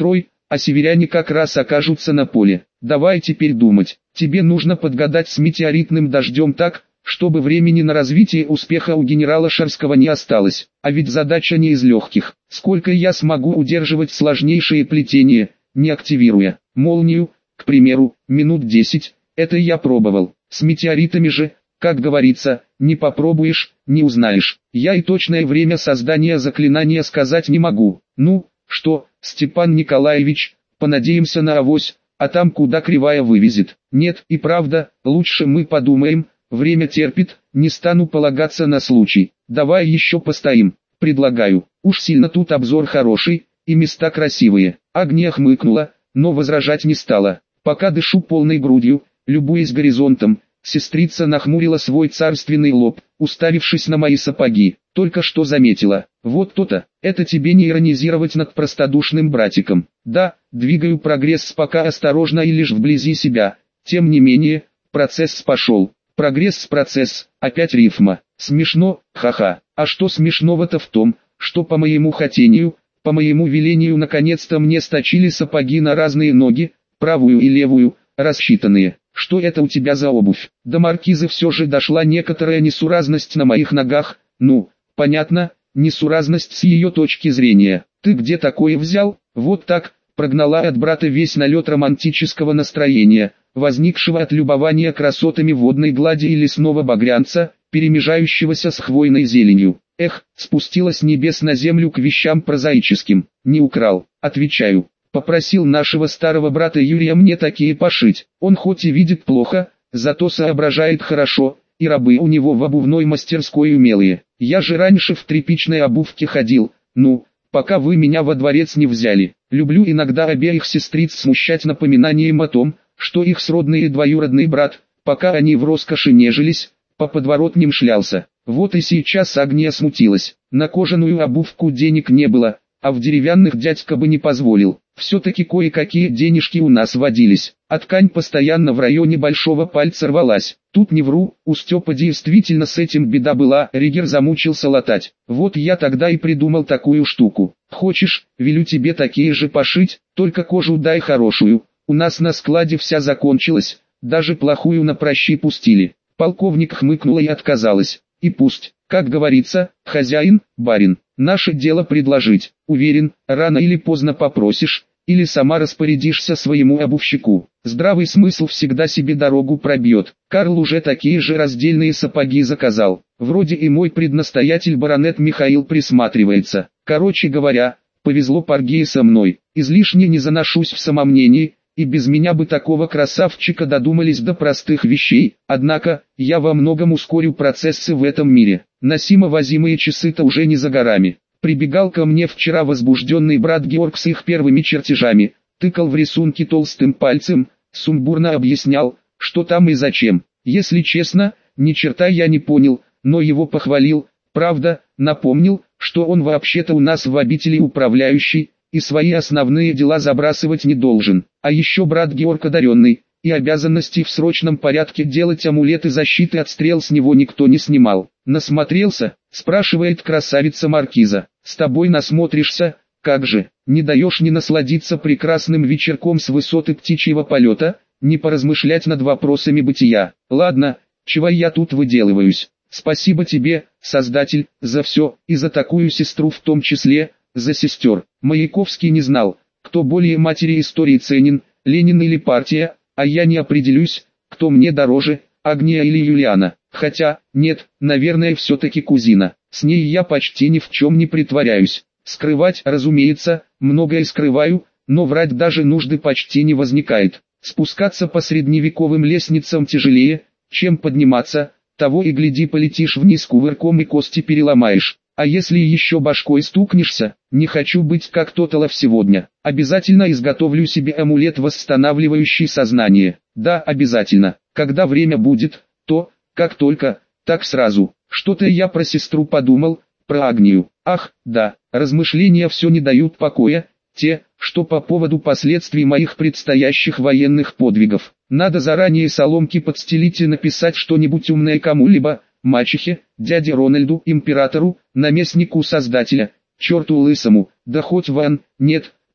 а северяне как раз окажутся на поле. Давай теперь думать. Тебе нужно подгадать с метеоритным дождем так, чтобы времени на развитие успеха у генерала Шарского не осталось. А ведь задача не из легких. Сколько я смогу удерживать сложнейшие плетения, не активируя молнию, к примеру, минут 10, это я пробовал. С метеоритами же, как говорится, не попробуешь, не узнаешь. Я и точное время создания заклинания сказать не могу. Ну, что, Степан Николаевич, понадеемся на авось, а там куда кривая вывезет. Нет, и правда, лучше мы подумаем, время терпит, не стану полагаться на случай. Давай еще постоим, предлагаю. Уж сильно тут обзор хороший, и места красивые. Агния хмыкнула, но возражать не стала. Пока дышу полной грудью, любуясь горизонтом, сестрица нахмурила свой царственный лоб, уставившись на мои сапоги. Только что заметила. Вот то-то, это тебе не иронизировать над простодушным братиком. Да, двигаю прогресс пока осторожно и лишь вблизи себя. Тем не менее, процесс пошел. Прогресс-процесс, опять рифма. Смешно, ха-ха. А что смешного-то в том, что по моему хотению, по моему велению наконец-то мне сточили сапоги на разные ноги, правую и левую, рассчитанные. Что это у тебя за обувь? До маркизы все же дошла некоторая несуразность на моих ногах. Ну, понятно, несуразность с ее точки зрения. Ты где такое взял? Вот так, прогнала от брата весь налет романтического настроения, возникшего от любования красотами водной глади и лесного багрянца, перемежающегося с хвойной зеленью. Эх, спустилась с небес на землю к вещам прозаическим. Не украл, отвечаю. Попросил нашего старого брата Юрия мне такие пошить. Он хоть и видит плохо, зато соображает хорошо, и рабы у него в обувной мастерской умелые. Я же раньше в тряпичной обувке ходил, ну, пока вы меня во дворец не взяли. Люблю иногда обеих сестриц смущать напоминанием о том, что их сродный и двоюродный брат, пока они в роскоши нежились, по подворотням шлялся. Вот и сейчас Агния смутилась. На кожаную обувку денег не было, а в деревянных дядька бы не позволил. Все-таки кое-какие денежки у нас водились, а ткань постоянно в районе большого пальца рвалась. Тут не вру, у Степа действительно с этим беда была, Ригер замучился латать. Вот я тогда и придумал такую штуку. Хочешь, велю тебе такие же пошить, только кожу дай хорошую. У нас на складе вся закончилась, даже плохую на прощи пустили. Полковник хмыкнула и отказалась. И пусть, как говорится, хозяин, барин. Наше дело предложить. Уверен, рано или поздно попросишь, или сама распорядишься своему обувщику. Здравый смысл всегда себе дорогу пробьет. Карл уже такие же раздельные сапоги заказал. Вроде и мой преднастоятель баронет Михаил присматривается. Короче говоря, повезло Паргее со мной. Излишне не заношусь в самомнении, и без меня бы такого красавчика додумались до простых вещей. Однако, я во многом ускорю процессы в этом мире. Носимо-возимые часы-то уже не за горами. Прибегал ко мне вчера возбужденный брат Георг с их первыми чертежами, тыкал в рисунки толстым пальцем, сумбурно объяснял, что там и зачем. Если честно, ни черта я не понял, но его похвалил, правда, напомнил, что он вообще-то у нас в обители управляющий, и свои основные дела забрасывать не должен. А еще брат Георг одаренный, и обязанности в срочном порядке делать амулеты защиты от стрел с него никто не снимал. «Насмотрелся?» – спрашивает красавица Маркиза. «С тобой насмотришься, как же, не даешь ни насладиться прекрасным вечерком с высоты птичьего полета, ни поразмышлять над вопросами бытия. Ладно, чего я тут выделываюсь? Спасибо тебе, Создатель, за все, и за такую сестру в том числе, за сестер». Маяковский не знал, кто более матери истории ценен, Ленин или партия, а я не определюсь, кто мне дороже, Агния или Юлиана. Хотя, нет, наверное все-таки кузина. С ней я почти ни в чем не притворяюсь. Скрывать, разумеется, многое скрываю, но врать даже нужды почти не возникает. Спускаться по средневековым лестницам тяжелее, чем подниматься, того и гляди полетишь вниз кувырком и кости переломаешь. А если еще башкой стукнешься, не хочу быть как Тоталов сегодня. Обязательно изготовлю себе амулет, восстанавливающий сознание. Да, обязательно. Когда время будет, то, как только, так сразу. Что-то я про сестру подумал, про Агнию. Ах, да, размышления все не дают покоя, те, что по поводу последствий моих предстоящих военных подвигов. Надо заранее соломки подстелить и написать что-нибудь умное кому-либо, мачехе, дяде Рональду, императору, наместнику Создателя, черту лысому, да хоть Ван, нет,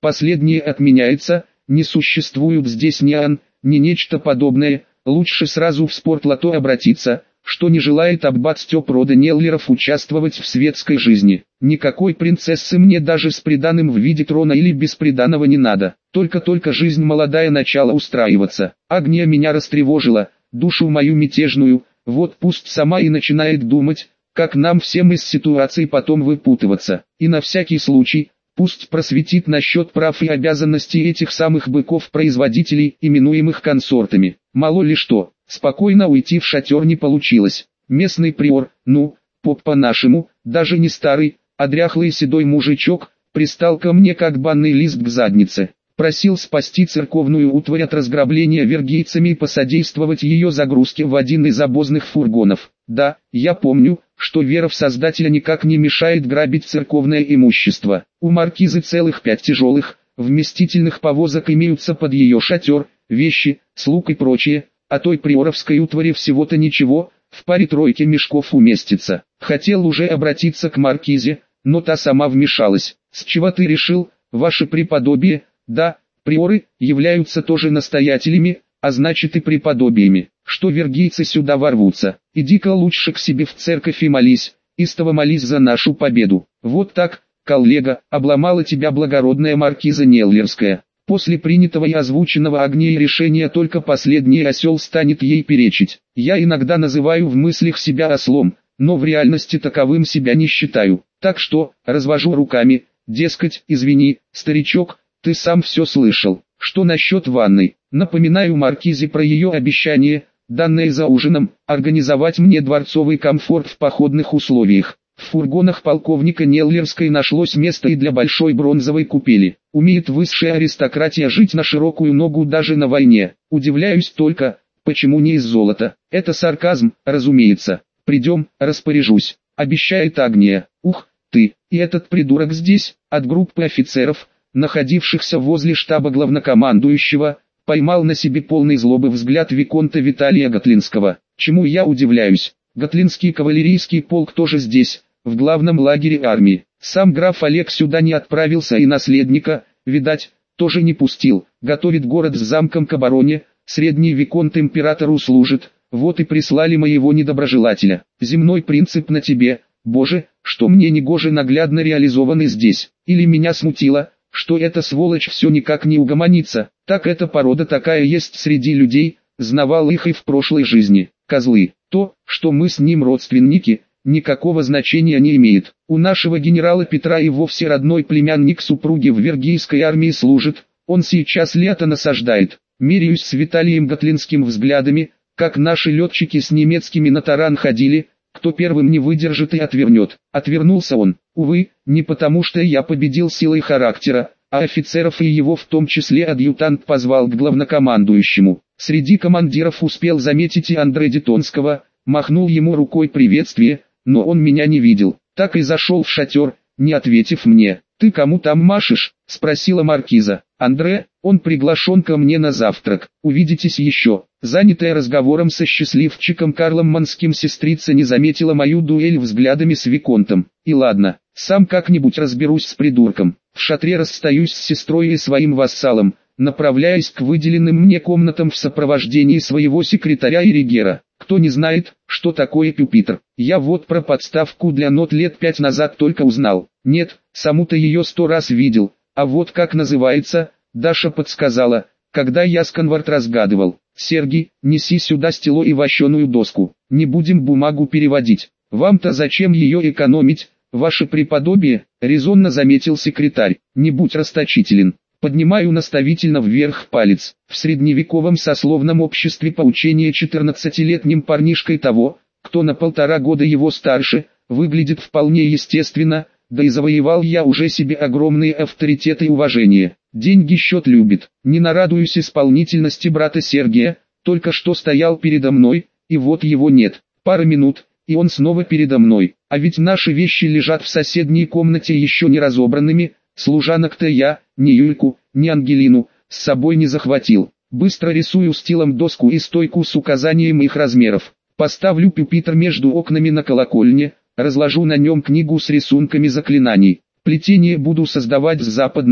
Последнее отменяется, не существует здесь ни ан, ни нечто подобное, лучше сразу в спортлото обратиться, что не желает аббат Степ рода Неллеров участвовать в светской жизни. Никакой принцессы мне даже с приданым в виде трона или без приданого не надо, только жизнь молодая начала устраиваться. Агния меня растревожила, душу мою мятежную, вот пусть сама и начинает думать, как нам всем из ситуации потом выпутываться. И на всякий случай, пусть просветит насчет прав и обязанностей этих самых быков-производителей, именуемых консортами. Мало ли что, спокойно уйти в шатер не получилось. Местный приор, поп по-нашему, даже не старый, а дряхлый седой мужичок, пристал ко мне как банный лист к заднице. Просил спасти церковную утварь от разграбления вергийцами и посодействовать ее загрузке в один из обозных фургонов. Да, я помню, что вера в Создателя никак не мешает грабить церковное имущество. У маркизы целых 5 тяжелых, вместительных повозок имеются под ее шатер, вещи, слуг и прочее, а той приоровской утвари всего-то ничего, в паре-тройки мешков уместится. Хотел уже обратиться к маркизе, но та сама вмешалась. С чего ты решил, ваше преподобие? Да, приоры являются тоже настоятелями, а значит и преподобиями, что вергийцы сюда ворвутся. Иди-ка лучше к себе в церковь и молись, истово молись за нашу победу. Вот так, коллега, обломала тебя благородная маркиза Неллерская. После принятого и озвученного Агнией решения только последний осел станет ей перечить. Я иногда называю в мыслях себя ослом, но в реальности таковым себя не считаю. Так что, развожу руками, дескать, извини, старичок, ты сам все слышал. Что насчет ванной? Напоминаю маркизе про ее обещание, данное за ужином, организовать мне дворцовый комфорт в походных условиях. В фургонах полковника Неллерской нашлось место и для большой бронзовой купели. Умеет высшая аристократия жить на широкую ногу даже на войне. Удивляюсь только, почему не из золота. Это сарказм, разумеется. Придем, распоряжусь. Обещает Агния. Ух, ты, и этот придурок здесь, от группы офицеров, находившихся возле штаба главнокомандующего, поймал на себе полный злобы взгляд виконта Виталия Готлинского. Чему я удивляюсь? Готлинский кавалерийский полк тоже здесь, в главном лагере армии. Сам граф Олег сюда не отправился и наследника, видать, тоже не пустил. Готовит город с замком к обороне, средний виконт императору служит, вот и прислали моего недоброжелателя. Земной принцип на тебе, боже, что мне негоже наглядно реализованы здесь. Или меня смутило, что эта сволочь все никак не угомонится. Так эта порода такая есть среди людей, знавал их и в прошлой жизни. Козлы. То, что мы с ним родственники, никакого значения не имеет. У нашего генерала Петра и вовсе родной племянник супруги в вергийской армии служит, он сейчас лето насаждает. Меряюсь с Виталием Готлинским взглядами, как наши летчики с немецкими на таран ходили, кто первым не выдержит и отвернет. Отвернулся он, увы, не потому что я победил силой характера, а офицеров и его в том числе адъютант позвал к главнокомандующему. Среди командиров успел заметить и Андре Детонского, махнул ему рукой приветствие, но он меня не видел. Так и зашел в шатер, не ответив мне. «Ты кому там машешь?» – спросила маркиза. «Андре, он приглашен ко мне на завтрак. Увидитесь еще». Занятая разговором со счастливчиком Карлом Манским, сестрица не заметила мою дуэль взглядами с виконтом. И ладно, сам как-нибудь разберусь с придурком. В шатре расстаюсь с сестрой и своим вассалом, направляясь к выделенным мне комнатам в сопровождении своего секретаря и регера. Кто не знает, что такое пюпитр? Я вот про подставку для нот лет 5 назад только узнал. Нет, саму-то ее 100 раз видел, а вот как называется, Даша подсказала, когда я сканворд разгадывал. Сергий, неси сюда стело и вощеную доску, не будем бумагу переводить. Вам-то зачем ее экономить, ваше преподобие, резонно заметил секретарь. Не будь расточителен. Поднимаю наставительно вверх палец. В средневековом сословном обществе поучение 14-летним парнишкой того, кто на 1,5 года его старше, выглядит вполне естественно, да и завоевал я уже себе огромные авторитеты и уважение. Деньги счет любит. Не нарадуюсь исполнительности брата Сергия, только что стоял передо мной, и вот его нет. Пара минут, и он снова передо мной. А ведь наши вещи лежат в соседней комнате еще не разобранными. Служанок-то я, ни Юльку, ни Ангелину, с собой не захватил. Быстро рисую стилом доску и стойку с указанием их размеров. Поставлю пюпитр между окнами на колокольне, разложу на нем книгу с рисунками заклинаний. Плетение буду создавать с западной,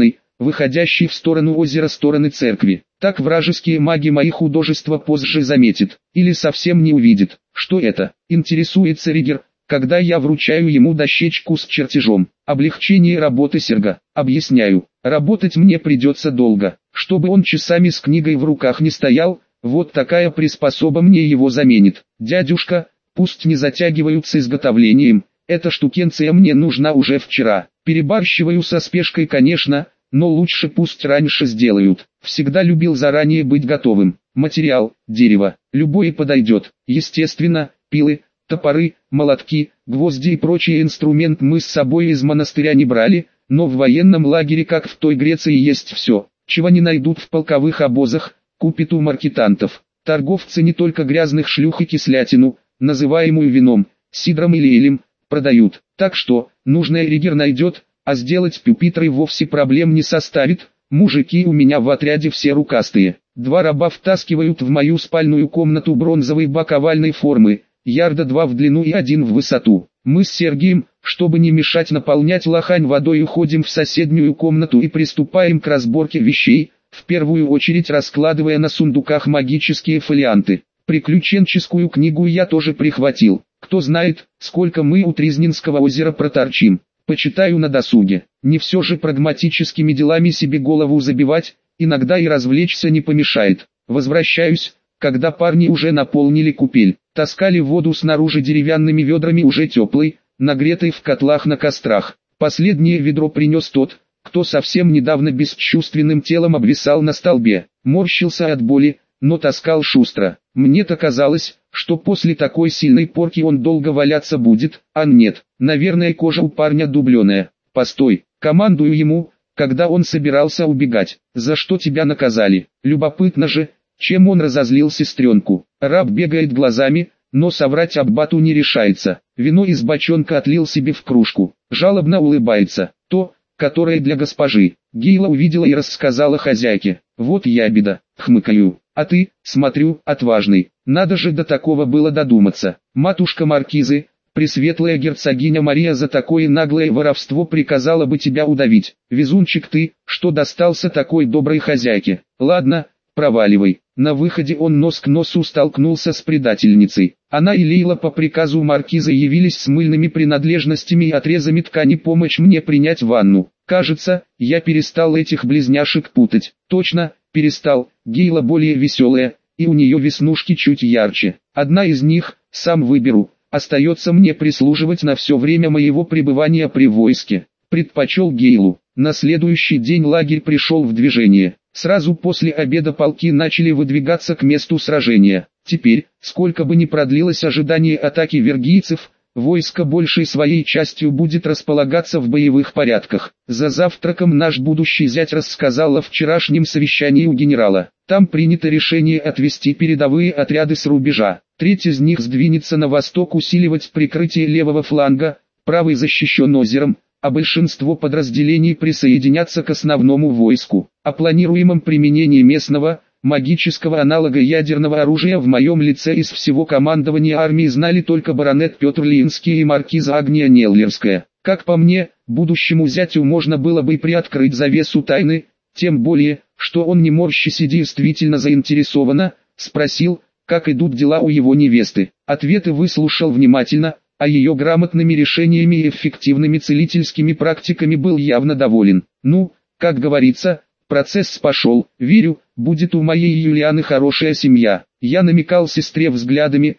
выходящий в сторону озера стороны церкви. Так вражеские маги мои художества позже заметят, или совсем не увидят. Что это? Интересуется Ригер, когда я вручаю ему дощечку с чертежом. Облегчение работы Серга. Объясняю, работать мне придется долго, чтобы он часами с книгой в руках не стоял, вот такая приспособа мне его заменит. Дядюшка, пусть не затягивают с изготовлением, эта штукенция мне нужна уже вчера. Перебарщиваю со спешкой, конечно, но лучше пусть раньше сделают. Всегда любил заранее быть готовым. Материал, дерево, любой подойдет. Естественно, пилы, топоры, молотки, гвозди и прочий инструмент мы с собой из монастыря не брали, но в военном лагере, как в той Греции, есть все, чего не найдут в полковых обозах, купит у маркетантов. Торговцы не только грязных шлюх и кислятину, называемую вином, сидром или элем, продают. Так что, нужное Ригер найдет, а сделать пюпитры вовсе проблем не составит. Мужики у меня в отряде все рукастые. 2 раба втаскивают в мою спальную комнату бронзовый бак овальной формы, ярда 2 в длину и 1 в высоту. Мы с Сергием, чтобы не мешать наполнять лохань водой, уходим в соседнюю комнату и приступаем к разборке вещей, в первую очередь раскладывая на сундуках магические фолианты. Приключенческую книгу я тоже прихватил. Кто знает, сколько мы у Тризнинского озера проторчим. Почитаю на досуге. Не все же прагматическими делами себе голову забивать, иногда и развлечься не помешает. Возвращаюсь, когда парни уже наполнили купель. Таскали воду снаружи деревянными ведрами, уже теплой, нагретой в котлах на кострах. Последнее ведро принес тот, кто совсем недавно бесчувственным телом обвисал на столбе. Морщился от боли, но таскал шустро. Мне-то казалось, что после такой сильной порки он долго валяться будет, а нет, наверное, кожа у парня дубленая. Постой, командую ему, когда он собирался убегать. За что тебя наказали? Любопытно же, чем он разозлил сестренку. Раб бегает глазами, но соврать аббату не решается. Вино из бочонка отлил себе в кружку. Жалобно улыбается. То, которое для госпожи. Гейла увидела и рассказала хозяйке. Вот ябеда, хмыкаю. А ты, смотрю, отважный. Надо же до такого было додуматься. Матушка Маркизы, пресветлая герцогиня Мария, за такое наглое воровство приказала бы тебя удавить. Везунчик ты, что достался такой доброй хозяйке. Ладно, проваливай. На выходе он нос к носу столкнулся с предательницей. Она и Лейла по приказу маркизы явились с мыльными принадлежностями и отрезами ткани помочь мне принять ванну. Кажется, я перестал этих близняшек путать. Точно, перестал. Гейла более веселая, и у нее веснушки чуть ярче. Одна из них, сам выберу, остается мне прислуживать на все время моего пребывания при войске. Предпочел Гейлу. На следующий день лагерь пришел в движение. Сразу после обеда полки начали выдвигаться к месту сражения. Теперь, сколько бы ни продлилось ожидание атаки вергийцев, войско большей своей частью будет располагаться в боевых порядках. За завтраком наш будущий зять рассказал о вчерашнем совещании у генерала. Там принято решение отвести передовые отряды с рубежа. Треть из них сдвинется на восток усиливать прикрытие левого фланга, правый защищен озером, а большинство подразделений присоединятся к основному войску. О планируемом применении местного, магического аналога ядерного оружия в моем лице из всего командования армии знали только баронет Петр Линский и маркиза Агния Неллерская. Как по мне, будущему зятю можно было бы приоткрыть завесу тайны, тем более, что он, не морщись и действительно заинтересованно, спросил, как идут дела у его невесты. Ответы выслушал внимательно, а ее грамотными решениями и эффективными целительскими практиками был явно доволен. Ну, как говорится, процесс пошел. Верю, будет у моей Юлианы хорошая семья. Я намекал сестре взглядами,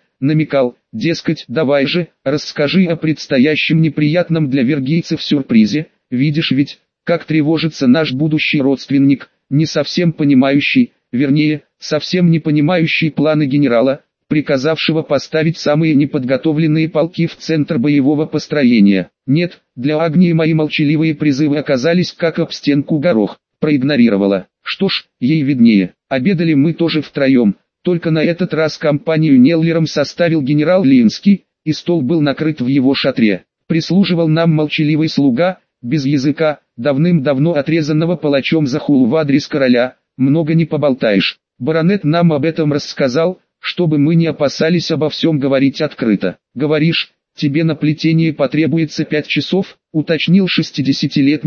дескать, давай же, расскажи о предстоящем неприятном для вергийцев сюрпризе. Видишь ведь, как тревожится наш будущий родственник, не совсем понимающий, вернее, совсем не понимающий планы генерала, приказавшего поставить самые неподготовленные полки в центр боевого построения. Нет, для Агнии мои молчаливые призывы оказались как об стенку горох. Проигнорировала. Что ж, ей виднее. Обедали мы тоже втроем, только на этот раз компанию Неллером составил генерал Линский, и стол был накрыт в его шатре. Прислуживал нам молчаливый слуга, без языка, давным-давно отрезанного палачом за хулу в адрес короля. Много не поболтаешь. Баронет нам об этом рассказал, чтобы мы не опасались обо всем говорить открыто. Говоришь, тебе на плетение потребуется 5 часов, уточнил 60-летний,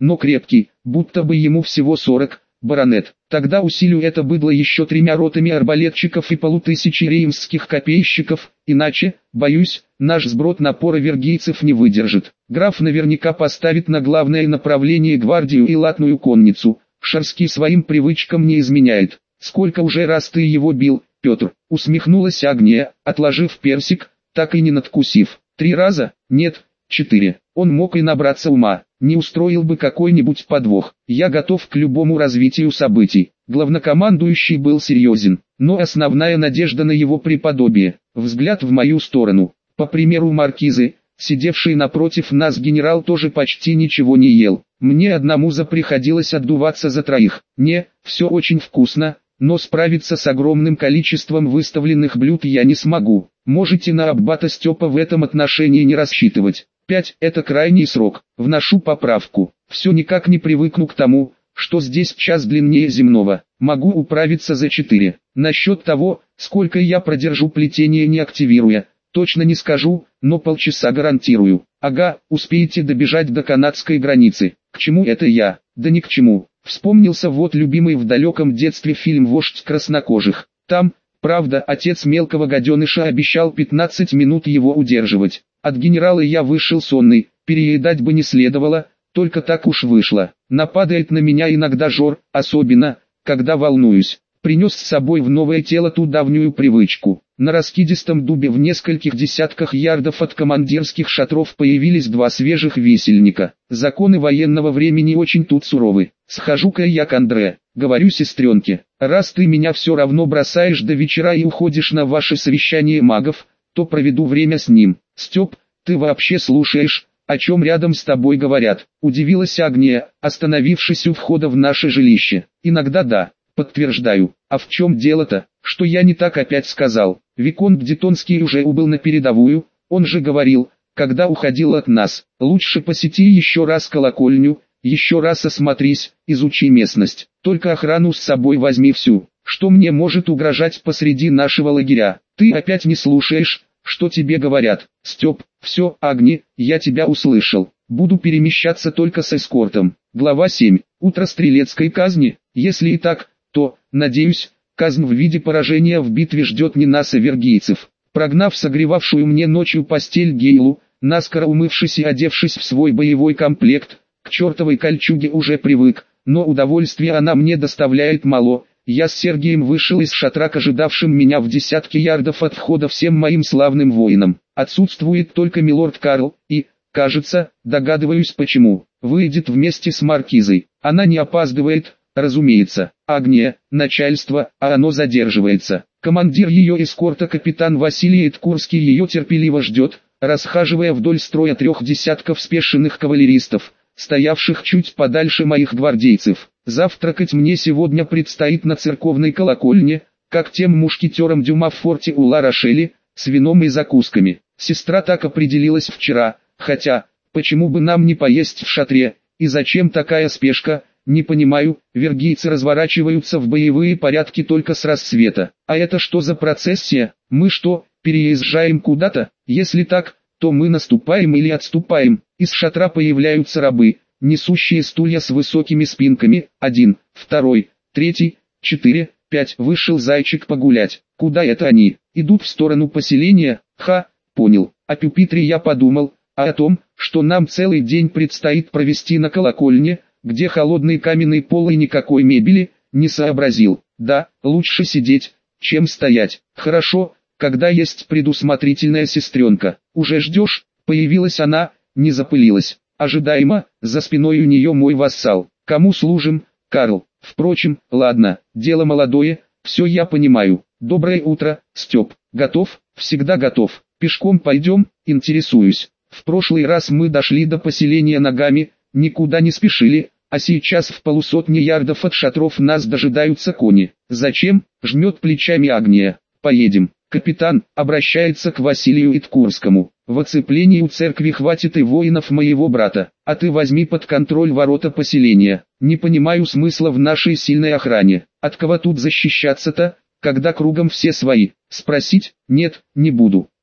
но крепкий, будто бы ему всего 40, баронет. Тогда усилю это быдло еще 3 ротами арбалетчиков и 500 реймских копейщиков, иначе, боюсь, наш сброд напора вергийцев не выдержит. Граф наверняка поставит на главное направление гвардию и латную конницу. Шарский своим привычкам не изменяет. Сколько уже раз ты его бил, Петр? Усмехнулась Агния, отложив персик, так и не надкусив. 3 раза? Нет, 4. Он мог и набраться ума, не устроил бы какой-нибудь подвох. Я готов к любому развитию событий. Главнокомандующий был серьезен, но основная надежда на его преподобие. Взгляд в мою сторону. По примеру маркизы, сидевший напротив нас генерал тоже почти ничего не ел. Мне одному приходилось отдуваться за 3. Не, все очень вкусно, но справиться с огромным количеством выставленных блюд я не смогу. Можете на аббата Степа в этом отношении не рассчитывать. 5 – это крайний срок. Вношу поправку. Все никак не привыкну к тому, что здесь час длиннее земного. Могу управиться за 4. Насчет того, сколько я продержу плетение не активируя, точно не скажу, но полчаса гарантирую. Ага, успеете добежать до канадской границы. К чему это я? Да ни к чему. Вспомнился вот любимый в далеком детстве фильм «Вождь краснокожих». Там, правда, отец мелкого гаденыша обещал 15 минут его удерживать. От генерала я вышел сонный, переедать бы не следовало, только так уж вышло. Нападает на меня иногда жор, особенно, когда волнуюсь. Принес с собой в новое тело ту давнюю привычку. На раскидистом дубе в нескольких десятках ярдов от командирских шатров появились 2 свежих висельника. Законы военного времени очень тут суровы. Схожу-ка я к Андре, говорю сестренке, раз ты меня все равно бросаешь до вечера и уходишь на ваше совещание магов, то проведу время с ним. Степ, ты вообще слушаешь, о чем рядом с тобой говорят? Удивилась Агния, остановившись у входа в наше жилище. Иногда да. Подтверждаю. А в чем дело-то, что я не так опять сказал? Виконт Детонский уже убыл на передовую, он же говорил, когда уходил от нас, лучше посети еще раз колокольню, еще раз осмотрись, изучи местность, только охрану с собой возьми всю, что мне может угрожать посреди нашего лагеря. Ты опять не слушаешь, что тебе говорят. Степ, все, Агни, я тебя услышал, буду перемещаться только с эскортом. Глава 7. Утро стрелецкой казни, если и так, то, надеюсь, казнь в виде поражения в битве ждет не нас, а вергийцев. Прогнав согревавшую мне ночью постель Гейлу, наскоро умывшись и одевшись в свой боевой комплект, к чертовой кольчуге уже привык, но удовольствия она мне доставляет мало. Я с Сергием вышел из шатра к ожидавшим меня в десятке ярдов от входа всем моим славным воинам. Отсутствует только милорд Карл и, кажется, догадываюсь почему, выйдет вместе с маркизой. Она не опаздывает, разумеется. Агния, начальство, а оно задерживается. Командир ее эскорта капитан Василий Иткурский ее терпеливо ждет, расхаживая вдоль строя 3 десятков спешенных кавалеристов, стоявших чуть подальше моих гвардейцев. Завтракать мне сегодня предстоит на церковной колокольне, как тем мушкетерам Дюма в форте у Ла-Рошели, с вином и закусками. Сестра так определилась вчера, хотя, почему бы нам не поесть в шатре, и зачем такая спешка? Не понимаю, вергийцы разворачиваются в боевые порядки только с рассвета. А это что за процессия? Мы что, переезжаем куда-то? Если так, то мы наступаем или отступаем? Из шатра появляются рабы, несущие стулья с высокими спинками. 1, 2, 3, 4, 5. Вышел зайчик погулять. Куда это они? Идут в сторону поселения? Ха, понял. О пюпитре я подумал, а о том, что нам целый день предстоит провести на колокольне, где холодный каменный пол и никакой мебели, не сообразил. Да, лучше сидеть, чем стоять. Хорошо, когда есть предусмотрительная сестренка. Уже ждешь? Появилась она, не запылилась. Ожидаемо, за спиной у нее мой вассал. Кому служим, Карл? Впрочем, ладно, дело молодое, все я понимаю. Доброе утро, Степ. Готов? Всегда готов. Пешком пойдем? Интересуюсь. В прошлый раз мы дошли до поселения ногами, никуда не спешили, а сейчас в 100 ярдов от шатров нас дожидаются кони. Зачем? Жмет плечами Агния. Поедем. Капитан обращается к Василию Иткурскому. В оцеплении у церкви хватит и воинов моего брата, а ты возьми под контроль ворота поселения. Не понимаю смысла в нашей сильной охране. От кого тут защищаться-то, когда кругом все свои? Спросить? Нет, не буду.